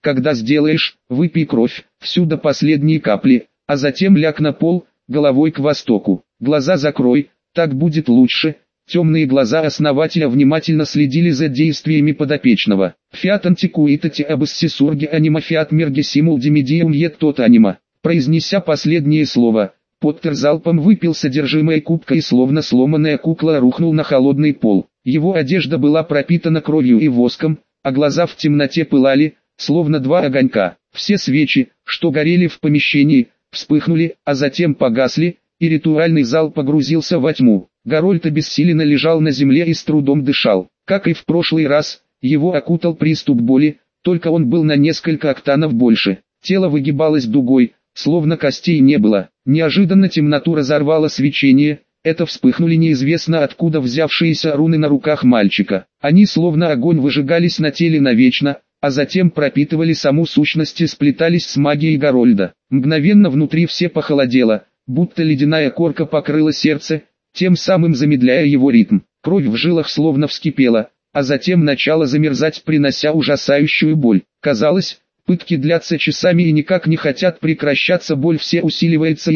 Когда сделаешь, выпей кровь, всю до последней капли, а затем ляг на пол, головой к востоку. Глаза закрой, так будет лучше». Темные глаза основателя внимательно следили за действиями подопечного. «Фиат антикуитати абасси сурги анима фиат мергесимул димедиум ет тот анима». Произнеся последнее слово, Поттер залпом выпил содержимое кубка и словно сломанная кукла рухнул на холодный пол. Его одежда была пропитана кровью и воском, а глаза в темноте пылали, словно два огонька. Все свечи, что горели в помещении, вспыхнули, а затем погасли, и ритуальный зал погрузился во тьму. Гарольд обессиленно лежал на земле и с трудом дышал. Как и в прошлый раз, его окутал приступ боли, только он был на несколько октанов больше. Тело выгибалось дугой, словно костей не было. Неожиданно темноту разорвало свечение, это вспыхнули неизвестно откуда взявшиеся руны на руках мальчика. Они словно огонь выжигались на теле навечно, а затем пропитывали саму сущность и сплетались с магией Гарольда. Мгновенно внутри все похолодело, будто ледяная корка покрыла сердце, тем самым замедляя его ритм. Кровь в жилах словно вскипела, а затем начала замерзать, принося ужасающую боль. Казалось, пытки длятся часами и никак не хотят прекращаться, боль все усиливается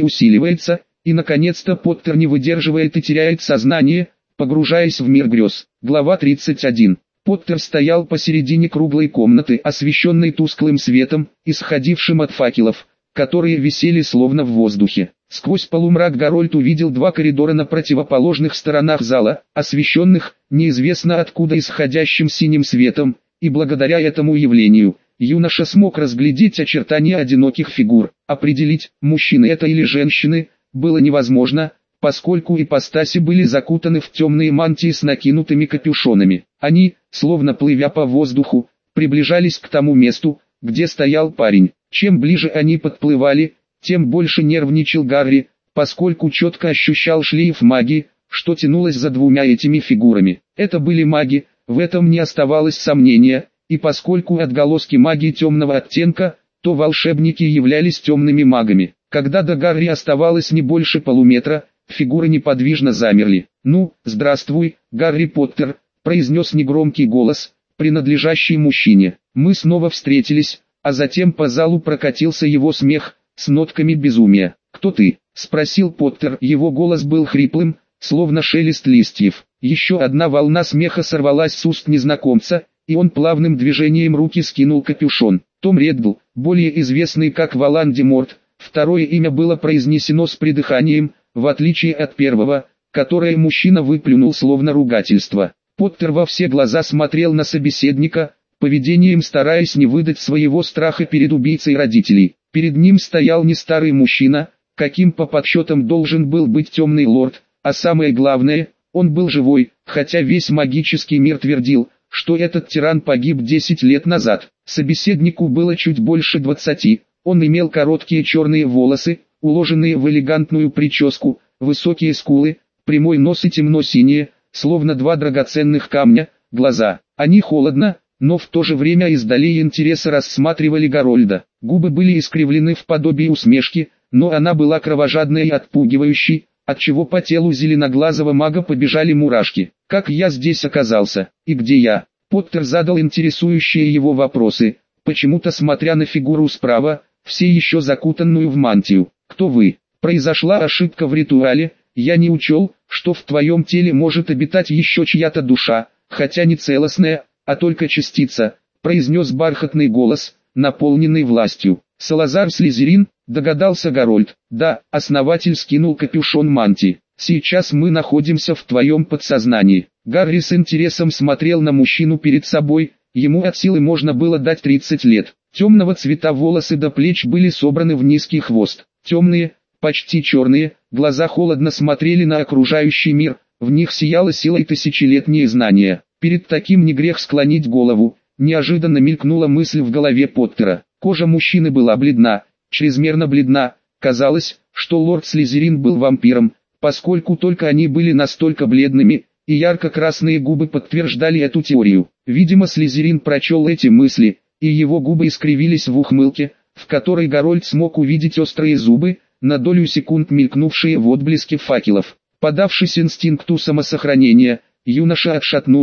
и наконец-то Поттер не выдерживает и теряет сознание, погружаясь в мир грез. Глава 31. Поттер стоял посередине круглой комнаты, освещенной тусклым светом, исходившим от факелов, которые висели словно в воздухе. Сквозь полумрак Гарольд увидел два коридора на противоположных сторонах зала, освещенных, неизвестно откуда исходящим синим светом, и благодаря этому явлению, юноша смог разглядеть очертания одиноких фигур. Определить, мужчины это или женщины, было невозможно, поскольку ипостаси были закутаны в темные мантии с накинутыми капюшонами. Они, словно плывя по воздуху, приближались к тому месту, где стоял парень. Чем ближе они подплывали, тем больше нервничал Гарри, поскольку четко ощущал шлейф магии, что тянулось за двумя этими фигурами. Это были маги, в этом не оставалось сомнения, и поскольку отголоски магии темного оттенка, то волшебники являлись темными магами. Когда до Гарри оставалось не больше полуметра, фигуры неподвижно замерли. «Ну, здравствуй, Гарри Поттер», — произнес негромкий голос, принадлежащий мужчине. «Мы снова встретились», а затем по залу прокатился его смех, с нотками безумия. «Кто ты?» — спросил Поттер. Его голос был хриплым, словно шелест листьев. Еще одна волна смеха сорвалась с уст незнакомца, и он плавным движением руки скинул капюшон. Том Реддл, более известный как Волан-де-Морт, второе имя было произнесено с придыханием, в отличие от первого, которое мужчина выплюнул словно ругательство. Поттер во все глаза смотрел на собеседника, поведением стараясь не выдать своего страха перед убийцей родителей. Перед ним стоял не старый мужчина, каким по подсчетам должен был быть темный лорд, а самое главное, он был живой, хотя весь магический мир твердил, что этот тиран погиб 10 лет назад. Собеседнику было чуть больше 20, он имел короткие черные волосы, уложенные в элегантную прическу, высокие скулы, прямой нос и темно-синие, словно два драгоценных камня, глаза. Они холодно, но в то же время издали интереса рассматривали Гарольда. Губы были искривлены в подобии усмешки, но она была кровожадной и отпугивающей, отчего по телу зеленоглазого мага побежали мурашки. «Как я здесь оказался? И где я?» Поттер задал интересующие его вопросы, почему-то смотря на фигуру справа, все еще закутанную в мантию. «Кто вы?» «Произошла ошибка в ритуале, я не учел, что в твоем теле может обитать еще чья-то душа, хотя не целостная, а только частица», произнес бархатный голос, наполненный властью. «Салазар Слизерин», догадался Гарольд. «Да», основатель скинул капюшон мантии. «Сейчас мы находимся в твоем подсознании». Гарри с интересом смотрел на мужчину перед собой, ему от силы можно было дать 30 лет. Темного цвета волосы до плеч были собраны в низкий хвост. Темные, почти черные, глаза холодно смотрели на окружающий мир, в них сияла сила и тысячелетние знания. Перед таким не грех склонить голову. Неожиданно мелькнула мысль в голове Поттера. Кожа мужчины была бледна, чрезмерно бледна. Казалось, что лорд Слизерин был вампиром, поскольку только они были настолько бледными, и ярко-красные губы подтверждали эту теорию. Видимо, Слизерин прочел эти мысли, и его губы искривились в ухмылке, в которой Гарольд смог увидеть острые зубы, на долю секунд мелькнувшие в отблеске факелов. Подавшись инстинкту самосохранения, юноша отшатнулся,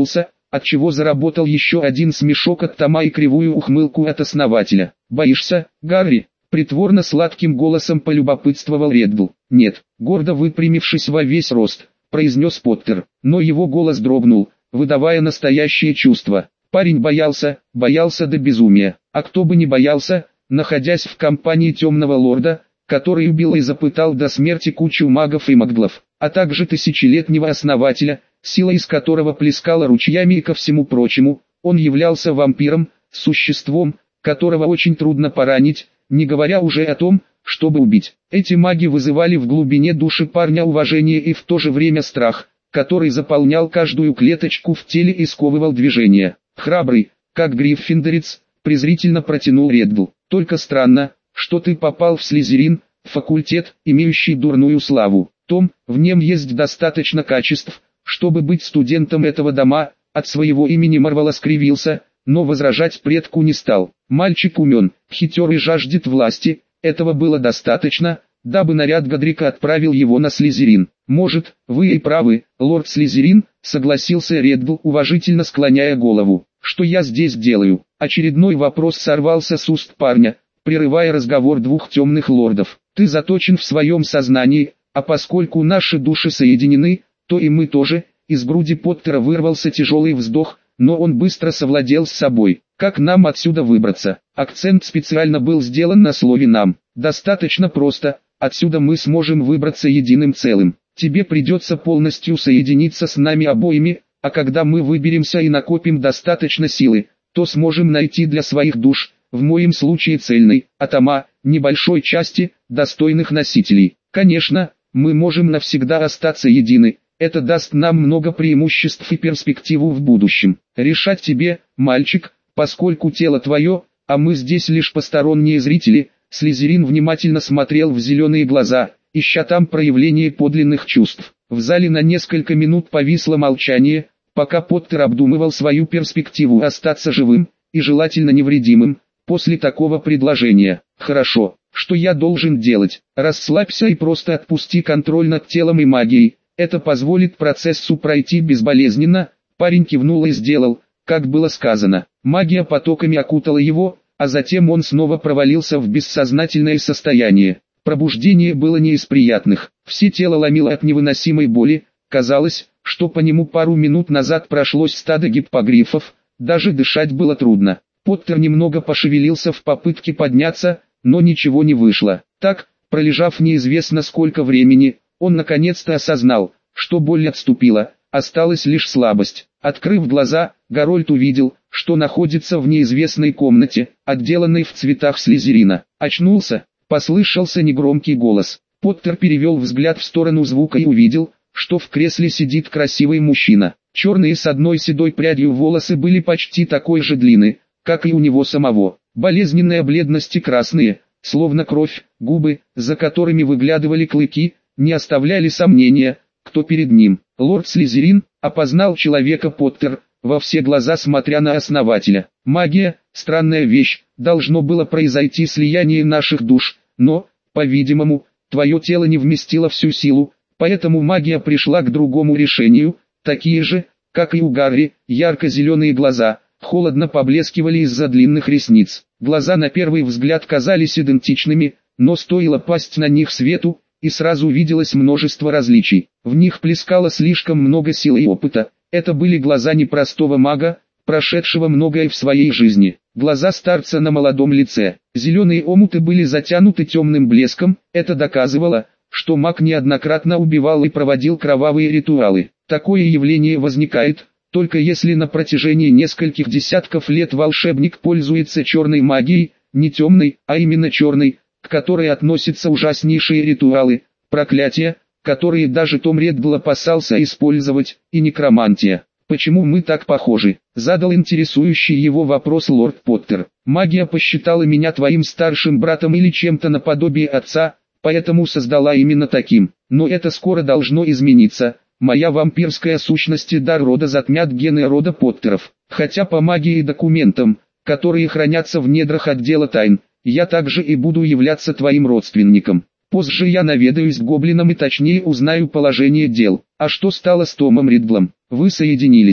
отчего заработал еще один смешок от Тома и кривую ухмылку от основателя. «Боишься, Гарри?» — притворно сладким голосом полюбопытствовал Реддл. «Нет», — гордо выпрямившись во весь рост, произнес Поттер, но его голос дрогнул, выдавая настоящее чувство. Парень боялся до безумия. А кто бы не боялся, находясь в компании темного лорда, который убил и запытал до смерти кучу магов и маглов, а также тысячелетнего основателя, сила из которого плескала ручьями и ко всему прочему, он являлся вампиром, существом, которого очень трудно поранить, не говоря уже о том, чтобы убить. Эти маги вызывали в глубине души парня уважение и в то же время страх, который заполнял каждую клеточку в теле и сковывал движение. «Храбрый, как гриффиндорец», презрительно протянул Реддл. «Только странно, что ты попал в Слизерин, факультет, имеющий дурную славу. Том, в нем есть достаточно качеств, чтобы быть студентом этого дома». От своего имени Марвел скривился, но возражать предку не стал. Мальчик умен, хитер и жаждет власти, этого было достаточно, дабы наряд Годрика отправил его на Слизерин. «Может, вы и правы, лорд Слизерин», — согласился Реддл, уважительно склоняя голову. «Что я здесь делаю?» Очередной вопрос сорвался с уст парня, прерывая разговор двух темных лордов. «Ты заточен в своем сознании, а поскольку наши души соединены, то и мы тоже». Из груди Поттера вырвался тяжелый вздох, но он быстро совладел с собой. «Как нам отсюда выбраться?» Акцент специально был сделан на слове «нам». «Достаточно просто, отсюда мы сможем выбраться единым целым. Тебе придется полностью соединиться с нами обоими, а когда мы выберемся и накопим достаточно силы, то сможем найти для своих душ, в моем случае цельной, а Тома, небольшой части, достойных носителей. Конечно, мы можем навсегда остаться едины, это даст нам много преимуществ и перспективу в будущем. Решать тебе, мальчик, поскольку тело твое, а мы здесь лишь посторонние зрители». Слизерин внимательно смотрел в зеленые глаза, ища там проявление подлинных чувств. В зале на несколько минут повисло молчание, пока Поттер обдумывал свою перспективу остаться живым, и желательно невредимым, после такого предложения. «Хорошо, что я должен делать? Расслабься и просто отпусти контроль над телом и магией, это позволит процессу пройти безболезненно». Парень кивнул и сделал, как было сказано. Магия потоками окутала его, а затем он снова провалился в бессознательное состояние. Пробуждение было не из приятных, все тело ломило от невыносимой боли, казалось, что по нему пару минут назад прошлось стадо гиппогрифов, даже дышать было трудно. Поттер немного пошевелился в попытке подняться, но ничего не вышло. Так, пролежав неизвестно сколько времени, он наконец-то осознал, что боль отступила, осталась лишь слабость. Открыв глаза, Гарольд увидел, что находится в неизвестной комнате, отделанной в цветах Слизерина. «Очнулся?» — послышался негромкий голос. Поттер перевел взгляд в сторону звука и увидел, что в кресле сидит красивый мужчина. Черные с одной седой прядью волосы были почти такой же длины, как и у него самого. Болезненная бледность и красные, словно кровь, губы, за которыми выглядывали клыки, не оставляли сомнения, кто перед ним. Лорд Слизерин опознал человека Поттер, во все глаза смотря на основателя. «Магия, странная вещь, должно было произойти слияние наших душ, но, по-видимому, твое тело не вместило всю силу, поэтому магия пришла к другому решению». Такие же, как и у Гарри, ярко-зеленые глаза, холодно поблескивали из-за длинных ресниц. Глаза на первый взгляд казались идентичными, но стоило пасть на них свету, и сразу виделось множество различий. В них плескало слишком много сил и опыта. Это были глаза непростого мага, прошедшего многое в своей жизни. Глаза старца на молодом лице. Зеленые омуты были затянуты темным блеском, это доказывало, что маг неоднократно убивал и проводил кровавые ритуалы. Такое явление возникает, только если на протяжении нескольких десятков лет волшебник пользуется черной магией, не темной, а именно черной, к которой относятся ужаснейшие ритуалы, проклятия, которые даже Том Реддл опасался использовать, и некромантия. «Почему мы так похожи?» — задал интересующий его вопрос лорд Поттер. «Магия посчитала меня твоим старшим братом или чем-то наподобие отца, поэтому создала именно таким. Но это скоро должно измениться. Моя вампирская сущность и дар рода затмят гены рода Поттеров. Хотя по магии и документам, которые хранятся в недрах отдела тайн, я также и буду являться твоим родственником. Позже я наведаюсь к гоблинам и точнее узнаю положение дел. А что стало с Томом Риддлом? Вы соединились?» —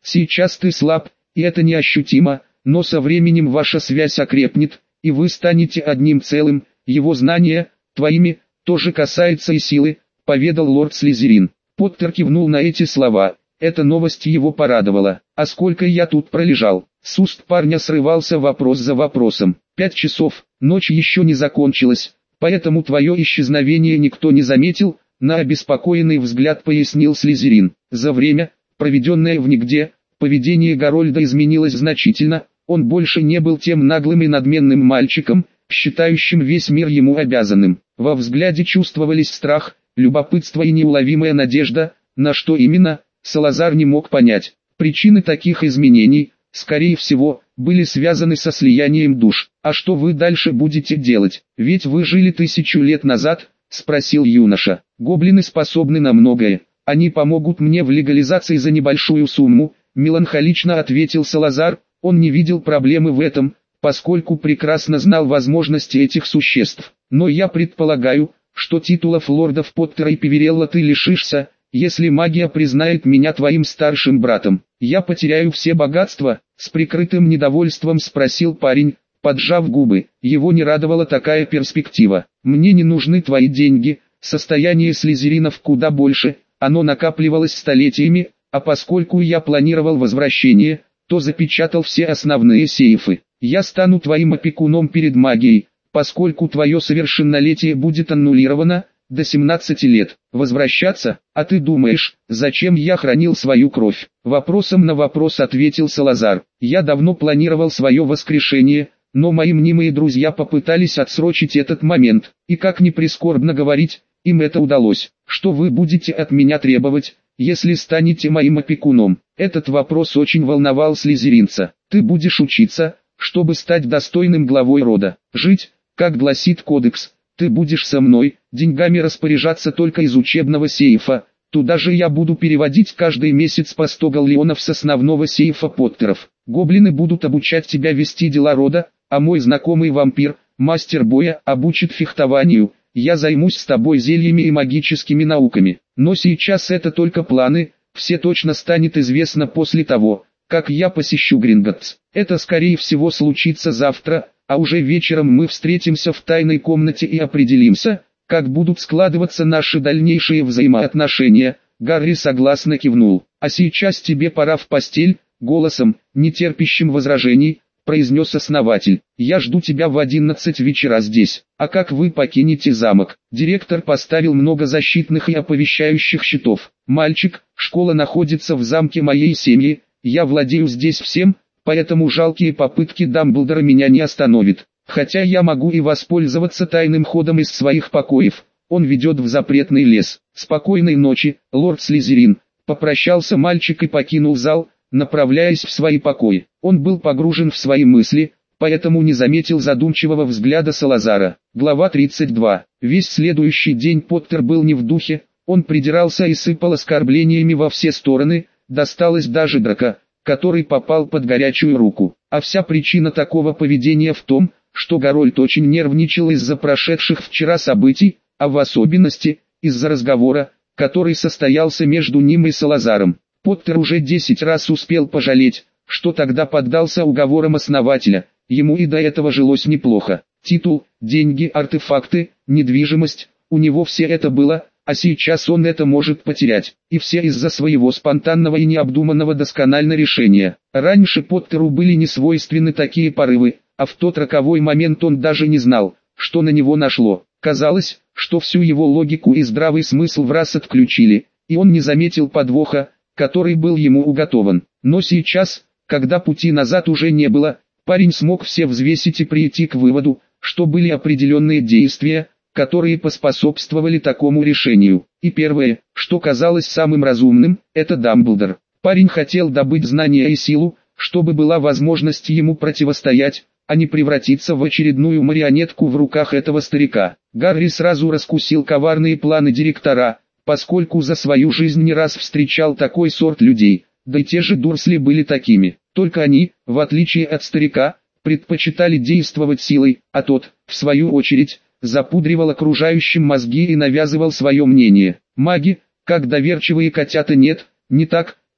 Сейчас ты слаб, и это неощутимо, но со временем ваша связь окрепнет, и вы станете одним целым, его знания, твоими, тоже касается и силы, поведал лорд Слизерин. Поттер кивнул на эти слова, эта новость его порадовала. А сколько я тут пролежал? С уст парня срывался вопрос за вопросом. 5 часов, ночь еще не закончилась, поэтому твое исчезновение никто не заметил, на обеспокоенный взгляд пояснил Слизерин. За время, проведенное в нигде, поведение Гарольда изменилось значительно, он больше не был тем наглым и надменным мальчиком, считающим весь мир ему обязанным. Во взгляде чувствовались страх, любопытство и неуловимая надежда, на что именно, Салазар не мог понять. Причины таких изменений, скорее всего, были связаны со слиянием душ. «А что вы дальше будете делать? Ведь вы жили 1000 лет назад», — спросил юноша. «Гоблины способны на многое. Они помогут мне в легализации за небольшую сумму», — меланхолично ответил Салазар. Он не видел проблемы в этом, поскольку прекрасно знал возможности этих существ. «Но я предполагаю, что титулов лордов Поттера и Пиверелла ты лишишься, если магия признает меня твоим старшим братом. Я потеряю все богатства?» — с прикрытым недовольством спросил парень, поджав губы. Его не радовала такая перспектива. «Мне не нужны твои деньги, состояние слизеринов куда больше, оно накапливалось столетиями, а поскольку я планировал возвращение, то запечатал все основные сейфы. Я стану твоим опекуном перед магией, поскольку твое совершеннолетие будет аннулировано до 17 лет. Возвращаться? А ты думаешь, зачем я хранил свою кровь?» Вопросом на вопрос ответил Салазар. «Я давно планировал свое воскрешение, но мои мнимые друзья попытались отсрочить этот момент, и как ни прискорбно говорить, им это удалось. Что вы будете от меня требовать, если станете моим опекуном?» Этот вопрос очень волновал слизеринца. «Ты будешь учиться, чтобы стать достойным главой рода. Жить, как гласит кодекс. Ты будешь со мной, деньгами распоряжаться только из учебного сейфа. Туда же я буду переводить каждый месяц по 100 галлеонов с основного сейфа Поттеров. Гоблины будут обучать тебя вести дела рода, а мой знакомый вампир, мастер боя, обучит фехтованию. Я займусь с тобой зельями и магическими науками. Но сейчас это только планы, все точно станет известно после того, как я посещу Гринготтс. Это скорее всего случится завтра, а уже вечером мы встретимся в тайной комнате и определимся, как будут складываться наши дальнейшие взаимоотношения». Гарри согласно кивнул. «А сейчас тебе пора в постель», — голосом, не терпящим возражений, произнес основатель. «Я жду тебя в 11 вечера здесь. А как вы покинете замок?» Директор поставил много защитных и оповещающих щитов. «Мальчик, школа находится в замке моей семьи, я владею здесь всем, поэтому жалкие попытки Дамблдора меня не остановят. Хотя я могу и воспользоваться тайным ходом из своих покоев, он ведет в запретный лес. Спокойной ночи, лорд Слизерин». Попрощался мальчик и покинул зал, направляясь в свои покои. Он был погружен в свои мысли, поэтому не заметил задумчивого взгляда Салазара. Глава 32. Весь следующий день Поттер был не в духе, он придирался и сыпал оскорблениями во все стороны, досталось даже Драко, который попал под горячую руку. А вся причина такого поведения в том, что Гарольд очень нервничал из-за прошедших вчера событий, а в особенности, из-за разговора, который состоялся между ним и Салазаром. Поттер уже 10 раз успел пожалеть, что тогда поддался уговорам основателя, ему и до этого жилось неплохо. Титул, деньги, артефакты, недвижимость, у него все это было, а сейчас он это может потерять, и все из-за своего спонтанного и необдуманного досконально решения. Раньше Поттеру были не свойственны такие порывы, а в тот роковой момент он даже не знал, что на него нашло. Казалось, что всю его логику и здравый смысл враз отключили, и он не заметил подвоха, который был ему уготован. Но сейчас, когда пути назад уже не было, парень смог все взвесить и прийти к выводу, что были определенные действия, которые поспособствовали такому решению. И первое, что казалось самым разумным, это Дамблдор. Парень хотел добыть знания и силу, чтобы была возможность ему противостоять, а не превратиться в очередную марионетку в руках этого старика. Гарри сразу раскусил коварные планы директора, поскольку за свою жизнь не раз встречал такой сорт людей, да и те же Дурсли были такими. Только они, в отличие от старика, предпочитали действовать силой, а тот, в свою очередь, запудривал окружающим мозги и навязывал свое мнение. Маги, как доверчивые котята, нет, не так,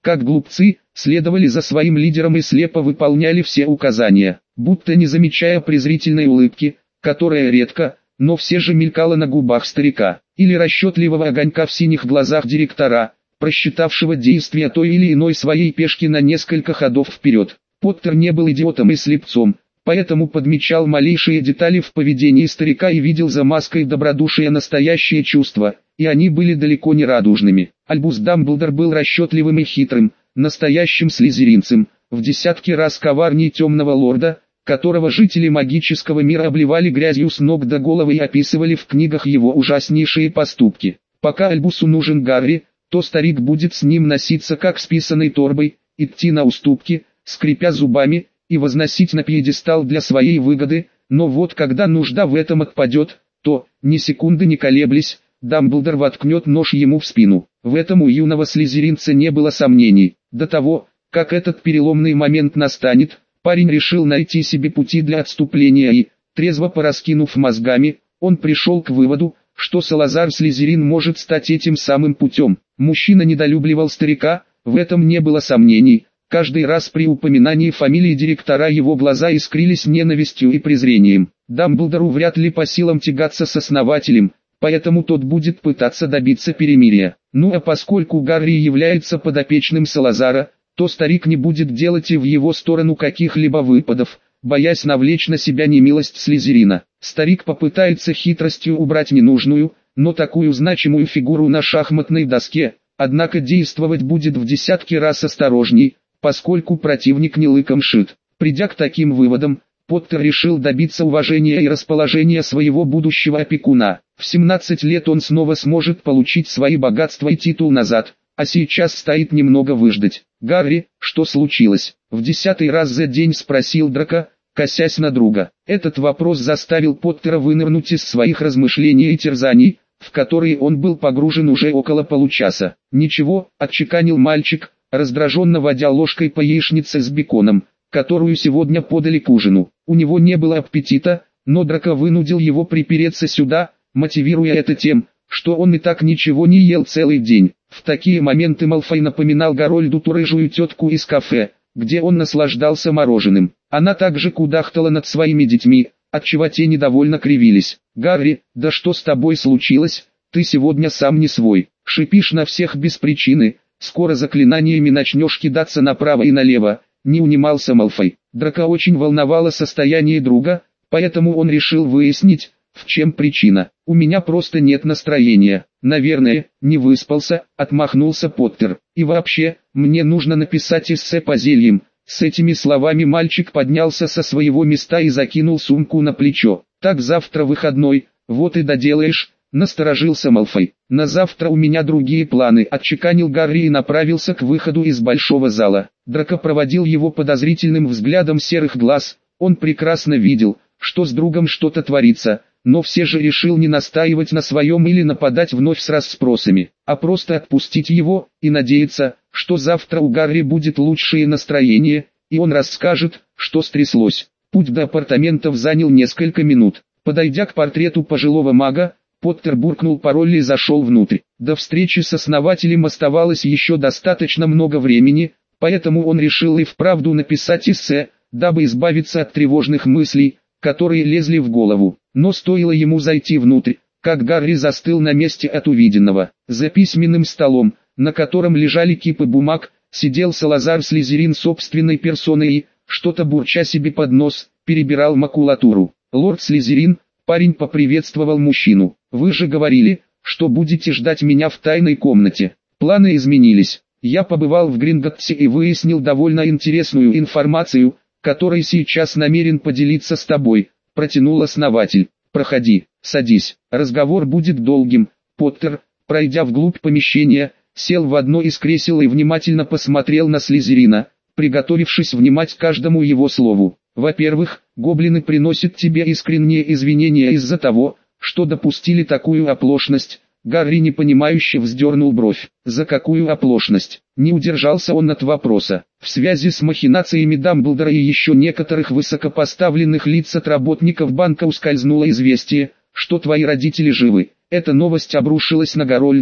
как глупцы, следовали за своим лидером и слепо выполняли все указания, будто не замечая презрительной улыбки, которая редко, но все же мелькала на губах старика, или расчетливого огонька в синих глазах директора, просчитавшего действия той или иной своей пешки на несколько ходов вперед. Поттер не был идиотом и слепцом, поэтому подмечал малейшие детали в поведении старика и видел за маской добродушия настоящие чувства, и они были далеко не радужными. Альбус Дамблдор был расчетливым и хитрым, настоящим слизеринцем, в десятки раз коварнее темного лорда, которого жители магического мира обливали грязью с ног до головы и описывали в книгах его ужаснейшие поступки. Пока Альбусу нужен Гарри, то старик будет с ним носиться как с писаной торбой, идти на уступки, скрипя зубами, и возносить на пьедестал для своей выгоды, но вот когда нужда в этом отпадет, то, ни секунды не колеблясь, Дамблдор воткнет нож ему в спину. В этом у юного слизеринца не было сомнений. До того, как этот переломный момент настанет, парень решил найти себе пути для отступления и, трезво пораскинув мозгами, он пришел к выводу, что Салазар Слизерин может стать этим самым путем. Мужчина недолюбливал старика, в этом не было сомнений. Каждый раз при упоминании фамилии директора его глаза искрились ненавистью и презрением. Дамблдору вряд ли по силам тягаться с основателем, поэтому тот будет пытаться добиться перемирия. Ну а поскольку Гарри является подопечным Салазара, то старик не будет делать и в его сторону каких-либо выпадов, боясь навлечь на себя немилость Слизерина. Старик попытается хитростью убрать ненужную, но такую значимую фигуру на шахматной доске, однако действовать будет в десятки раз осторожней, поскольку противник не лыком шит. Придя к таким выводам, Поттер решил добиться уважения и расположения своего будущего опекуна. В 17 лет он снова сможет получить свои богатства и титул назад, а сейчас стоит немного выждать. «Гарри, что случилось?» — в 10-й раз за день спросил Драко, косясь на друга. Этот вопрос заставил Поттера вынырнуть из своих размышлений и терзаний, в которые он был погружен уже около получаса. «Ничего», — отчеканил мальчик, раздраженно водя ложкой по яичнице с беконом, которую сегодня подали к ужину. У него не было аппетита, но Драко вынудил его припереться сюда, мотивируя это тем, что он и так ничего не ел целый день. В такие моменты Малфой напоминал Гарольду ту рыжую тетку из кафе, где он наслаждался мороженым. Она также кудахтала над своими детьми, отчего те недовольно кривились. «Гарри, да что с тобой случилось? Ты сегодня сам не свой, шипишь на всех без причины, скоро заклинаниями начнешь кидаться направо и налево», — не унимался Малфой. Драко очень волновало состояние друга, поэтому он решил выяснить, в чем причина. «У меня просто нет настроения. Наверное, не выспался», — отмахнулся Поттер. «И вообще, мне нужно написать эссе по зельям». С этими словами мальчик поднялся со своего места и закинул сумку на плечо. «Так завтра выходной, вот и доделаешь», — насторожился Малфой. «На завтра у меня другие планы», — отчеканил Гарри и направился к выходу из большого зала. Драко проводил его подозрительным взглядом серых глаз. Он прекрасно видел, что с другом что-то творится, но все же решил не настаивать на своем или нападать вновь с расспросами, а просто отпустить его и надеяться, что завтра у Гарри будет лучшее настроение, и он расскажет, что стряслось. Путь до апартаментов занял несколько минут. Подойдя к портрету пожилого мага, Поттер буркнул пароль и зашел внутрь. До встречи с основателем оставалось еще достаточно много времени, поэтому он решил и вправду написать эссе, дабы избавиться от тревожных мыслей, которые лезли в голову. Но стоило ему зайти внутрь, как Гарри застыл на месте от увиденного. За письменным столом, на котором лежали кипы бумаг, сидел Салазар Слизерин собственной персоной и, что-то бурча себе под нос, перебирал макулатуру. «Лорд Слизерин», парень поприветствовал мужчину, «вы же говорили, что будете ждать меня в тайной комнате. Планы изменились. Я побывал в Гринготтсе и выяснил довольно интересную информацию, которой сейчас намерен поделиться с тобой», — протянул основатель. «Проходи, садись, разговор будет долгим». Поттер, пройдя вглубь помещения, сел в одно из кресел и внимательно посмотрел на Слизерина, приготовившись внимать каждому его слову. «Во-первых, гоблины приносят тебе искренние извинения из-за того, что допустили такую оплошность». Гарри непонимающе вздернул бровь. «За какую оплошность?» Не удержался он от вопроса. «В связи с махинациями Дамблдора и еще некоторых высокопоставленных лиц от работников банка ускользнуло известие, что твои родители живы. Эта новость обрушилась на Гарольда,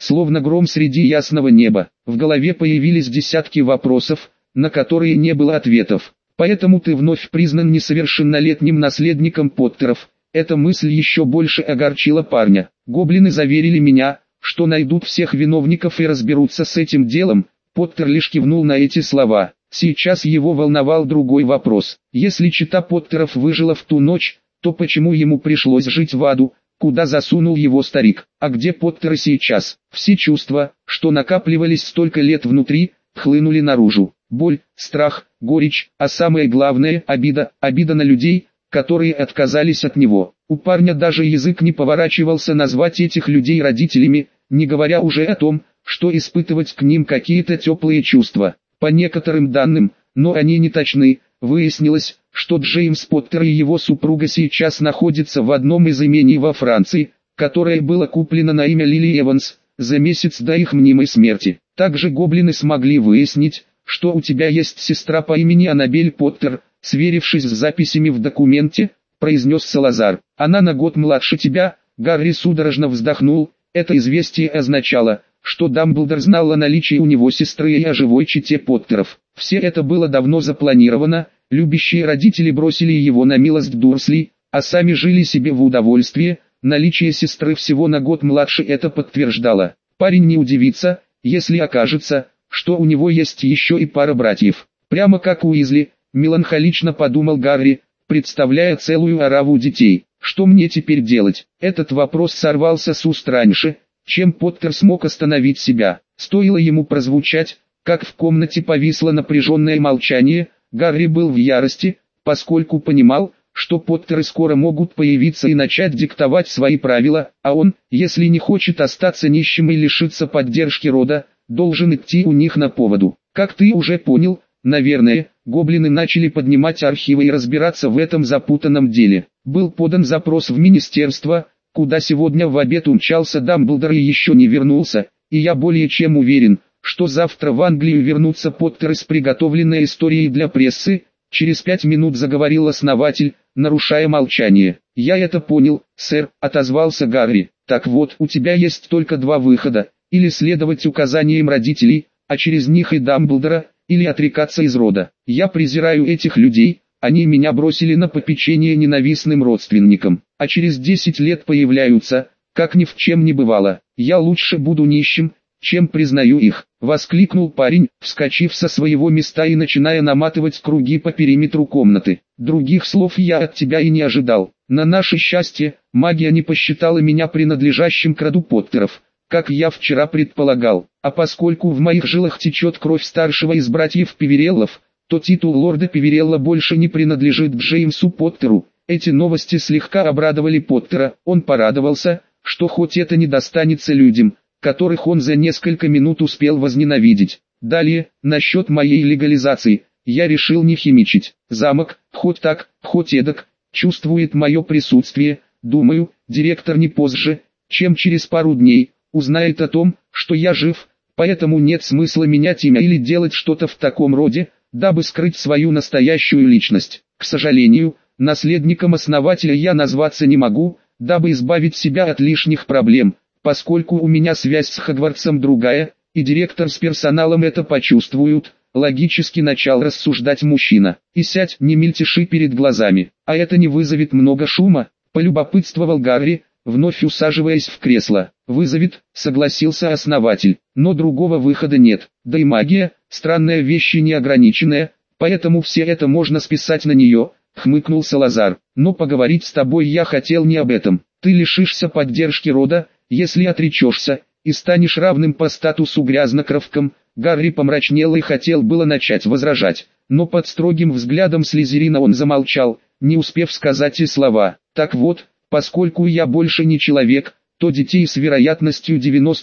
словно гром среди ясного неба. В голове появились десятки вопросов, на которые не было ответов. Поэтому ты вновь признан несовершеннолетним наследником Поттеров. Эта мысль еще больше огорчила парня. Гоблины заверили меня, что найдут всех виновников и разберутся с этим делом. Поттер лишь кивнул на эти слова. Сейчас его волновал другой вопрос. Если чета Поттеров выжила в ту ночь, то почему ему пришлось жить в аду, куда засунул его старик? А где Поттеры сейчас? Все чувства, что накапливались столько лет внутри, хлынули наружу. Боль, страх, горечь, а самое главное – обида на людей, которые отказались от него. У парня даже язык не поворачивался назвать этих людей родителями, не говоря уже о том, что испытывать к ним какие-то теплые чувства. По некоторым данным, но они не точны, выяснилось, что Джеймс Поттер и его супруга сейчас находятся в одном из имений во Франции, которое было куплено на имя Лили Эванс, за месяц до их мнимой смерти. Также гоблины смогли выяснить, что у тебя есть сестра по имени Аннабель Поттер, сверившись с записями в документе, произнес Салазар. Она на год младше тебя. Гарри судорожно вздохнул. Это известие означало, что Дамблдор знал о наличии у него сестры и о живой чете Поттеров. Все это было давно запланировано, любящие родители бросили его на милость Дурсли, а сами жили себе в удовольствии. Наличие сестры всего на год младше это подтверждало. Парень не удивится, если окажется, что у него есть еще и пара братьев. Прямо как Уизли, меланхолично подумал Гарри, представляя целую ораву детей. Что мне теперь делать? Этот вопрос сорвался с уст раньше, чем Поттер смог остановить себя. Стоило ему прозвучать, как в комнате повисло напряженное молчание. Гарри был в ярости, поскольку понимал, что Поттеры скоро могут появиться и начать диктовать свои правила, а он, если не хочет остаться нищим и лишиться поддержки рода, должен идти у них на поводу. Как ты уже понял, наверное, гоблины начали поднимать архивы и разбираться в этом запутанном деле. Был подан запрос в министерство, куда сегодня в обед умчался Дамблдор и еще не вернулся, и я более чем уверен, что завтра в Англию вернутся Поттеры с приготовленной историей для прессы. Через 5 минут заговорил основатель, нарушая молчание. «Я это понял, сэр», — отозвался Гарри. «Так вот, у тебя есть только два выхода, или следовать указаниям родителей, а через них и Дамблдора, или отрекаться из рода. Я презираю этих людей, они меня бросили на попечение ненавистным родственникам, а через 10 лет появляются, как ни в чем не бывало. Я лучше буду нищим, чем признаю их», — воскликнул парень, вскочив со своего места и начиная наматывать круги по периметру комнаты. «Других слов я от тебя и не ожидал. На наше счастье, магия не посчитала меня принадлежащим к роду Поттеров, как я вчера предполагал, а поскольку в моих жилах течет кровь старшего из братьев Пивереллов, то титул лорда Пиверелла больше не принадлежит Джеймсу Поттеру». Эти новости слегка обрадовали Поттера. Он порадовался, что хоть это не достанется людям, которых он за несколько минут успел возненавидеть. Далее, насчет моей легализации, я решил не химичить. Замок, хоть так, хоть эдак, чувствует мое присутствие. Думаю, директор не позже, чем через пару дней, узнает о том, что я жив, поэтому нет смысла менять имя или делать что-то в таком роде, дабы скрыть свою настоящую личность. К сожалению, наследником основателя я назваться не могу, дабы избавить себя от лишних проблем. Поскольку у меня связь с Хогвартсом другая, и директор с персоналом это почувствуют, логически начал рассуждать мужчина. «И сядь, не мельтеши перед глазами, а это не вызовет много шума», — полюбопытствовал Гарри, вновь усаживаясь в кресло. «Вызовет», — согласился основатель, — «но другого выхода нет. Да и магия, странная вещь и неограниченная, поэтому все это можно списать на нее», — хмыкнул Салазар. «Но поговорить с тобой я хотел не об этом. Ты лишишься поддержки рода, если отречешься, и станешь равным по статусу грязнокровкам». Гарри помрачнел и хотел было начать возражать, но под строгим взглядом Слизерина он замолчал, не успев сказать и слова. «Так вот, поскольку я больше не человек, то детей с вероятностью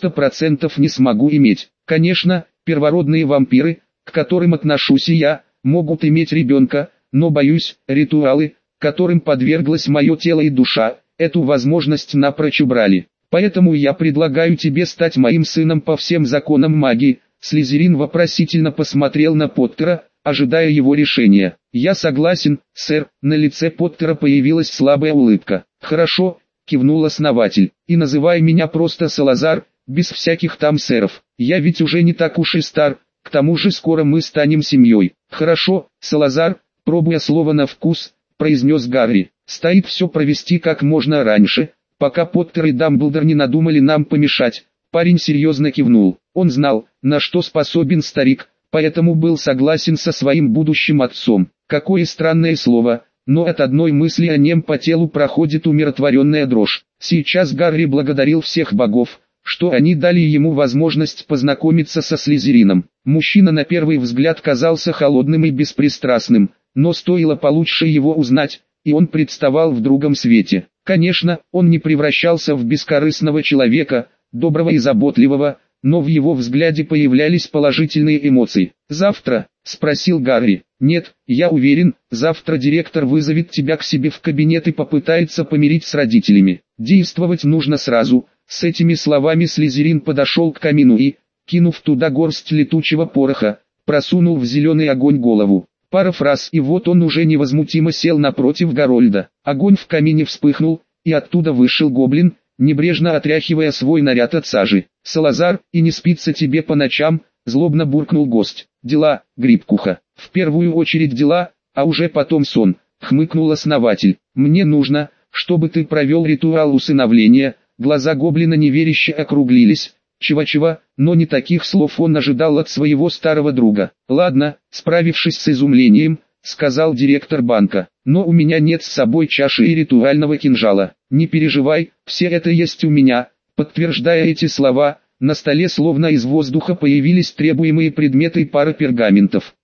90% не смогу иметь. Конечно, первородные вампиры, к которым отношусь и я, могут иметь ребенка, но боюсь, ритуалы, которым подверглось мое тело и душа, эту возможность напрочь убрали. Поэтому я предлагаю тебе стать моим сыном по всем законам магии». Слизерин вопросительно посмотрел на Поттера, ожидая его решения. «Я согласен, сэр». На лице Поттера появилась слабая улыбка. «Хорошо», — кивнул основатель, — «и называй меня просто Салазар, без всяких там сэров. Я ведь уже не так уж и стар, к тому же скоро мы станем семьей. Хорошо, Салазар, пробуя слово на вкус, произнес Гарри. Стоит все провести как можно раньше, пока Поттер и Дамблдор не надумали нам помешать. Парень серьезно кивнул. Он знал, на что способен старик, поэтому был согласен со своим будущим отцом. Какое странное слово, но от одной мысли о нем по телу проходит умиротворенная дрожь. Сейчас Гарри благодарил всех богов, что они дали ему возможность познакомиться со Слизерином. Мужчина на первый взгляд казался холодным и беспристрастным, но стоило получше его узнать, и он представал в другом свете. Конечно, он не превращался в бескорыстного человека, доброго и заботливого, но в его взгляде появлялись положительные эмоции. «Завтра?» – спросил Гарри. «Нет, я уверен, завтра директор вызовет тебя к себе в кабинет и попытается помирить с родителями. Действовать нужно сразу». С этими словами Слизерин подошел к камину и, кинув туда горсть летучего пороха, просунул в зеленый огонь голову. Пара фраз, и вот он уже невозмутимо сел напротив Гарольда. Огонь в камине вспыхнул, и оттуда вышел гоблин, небрежно отряхивая свой наряд от сажи. «Салазар, и не спится тебе по ночам?» – злобно буркнул гость. «Дела, Грибкуха. В первую очередь дела, а уже потом сон», – хмыкнул основатель. «Мне нужно, чтобы ты провел ритуал усыновления». Глаза гоблина неверяще округлились. Чего-чего, но не таких слов он ожидал от своего старого друга. «Ладно», справившись с изумлением, сказал директор банка, «но у меня нет с собой чаши и ритуального кинжала. Не переживай, все это есть у меня». Подтверждая эти слова, на столе словно из воздуха появились требуемые предметы и пара пергаментов.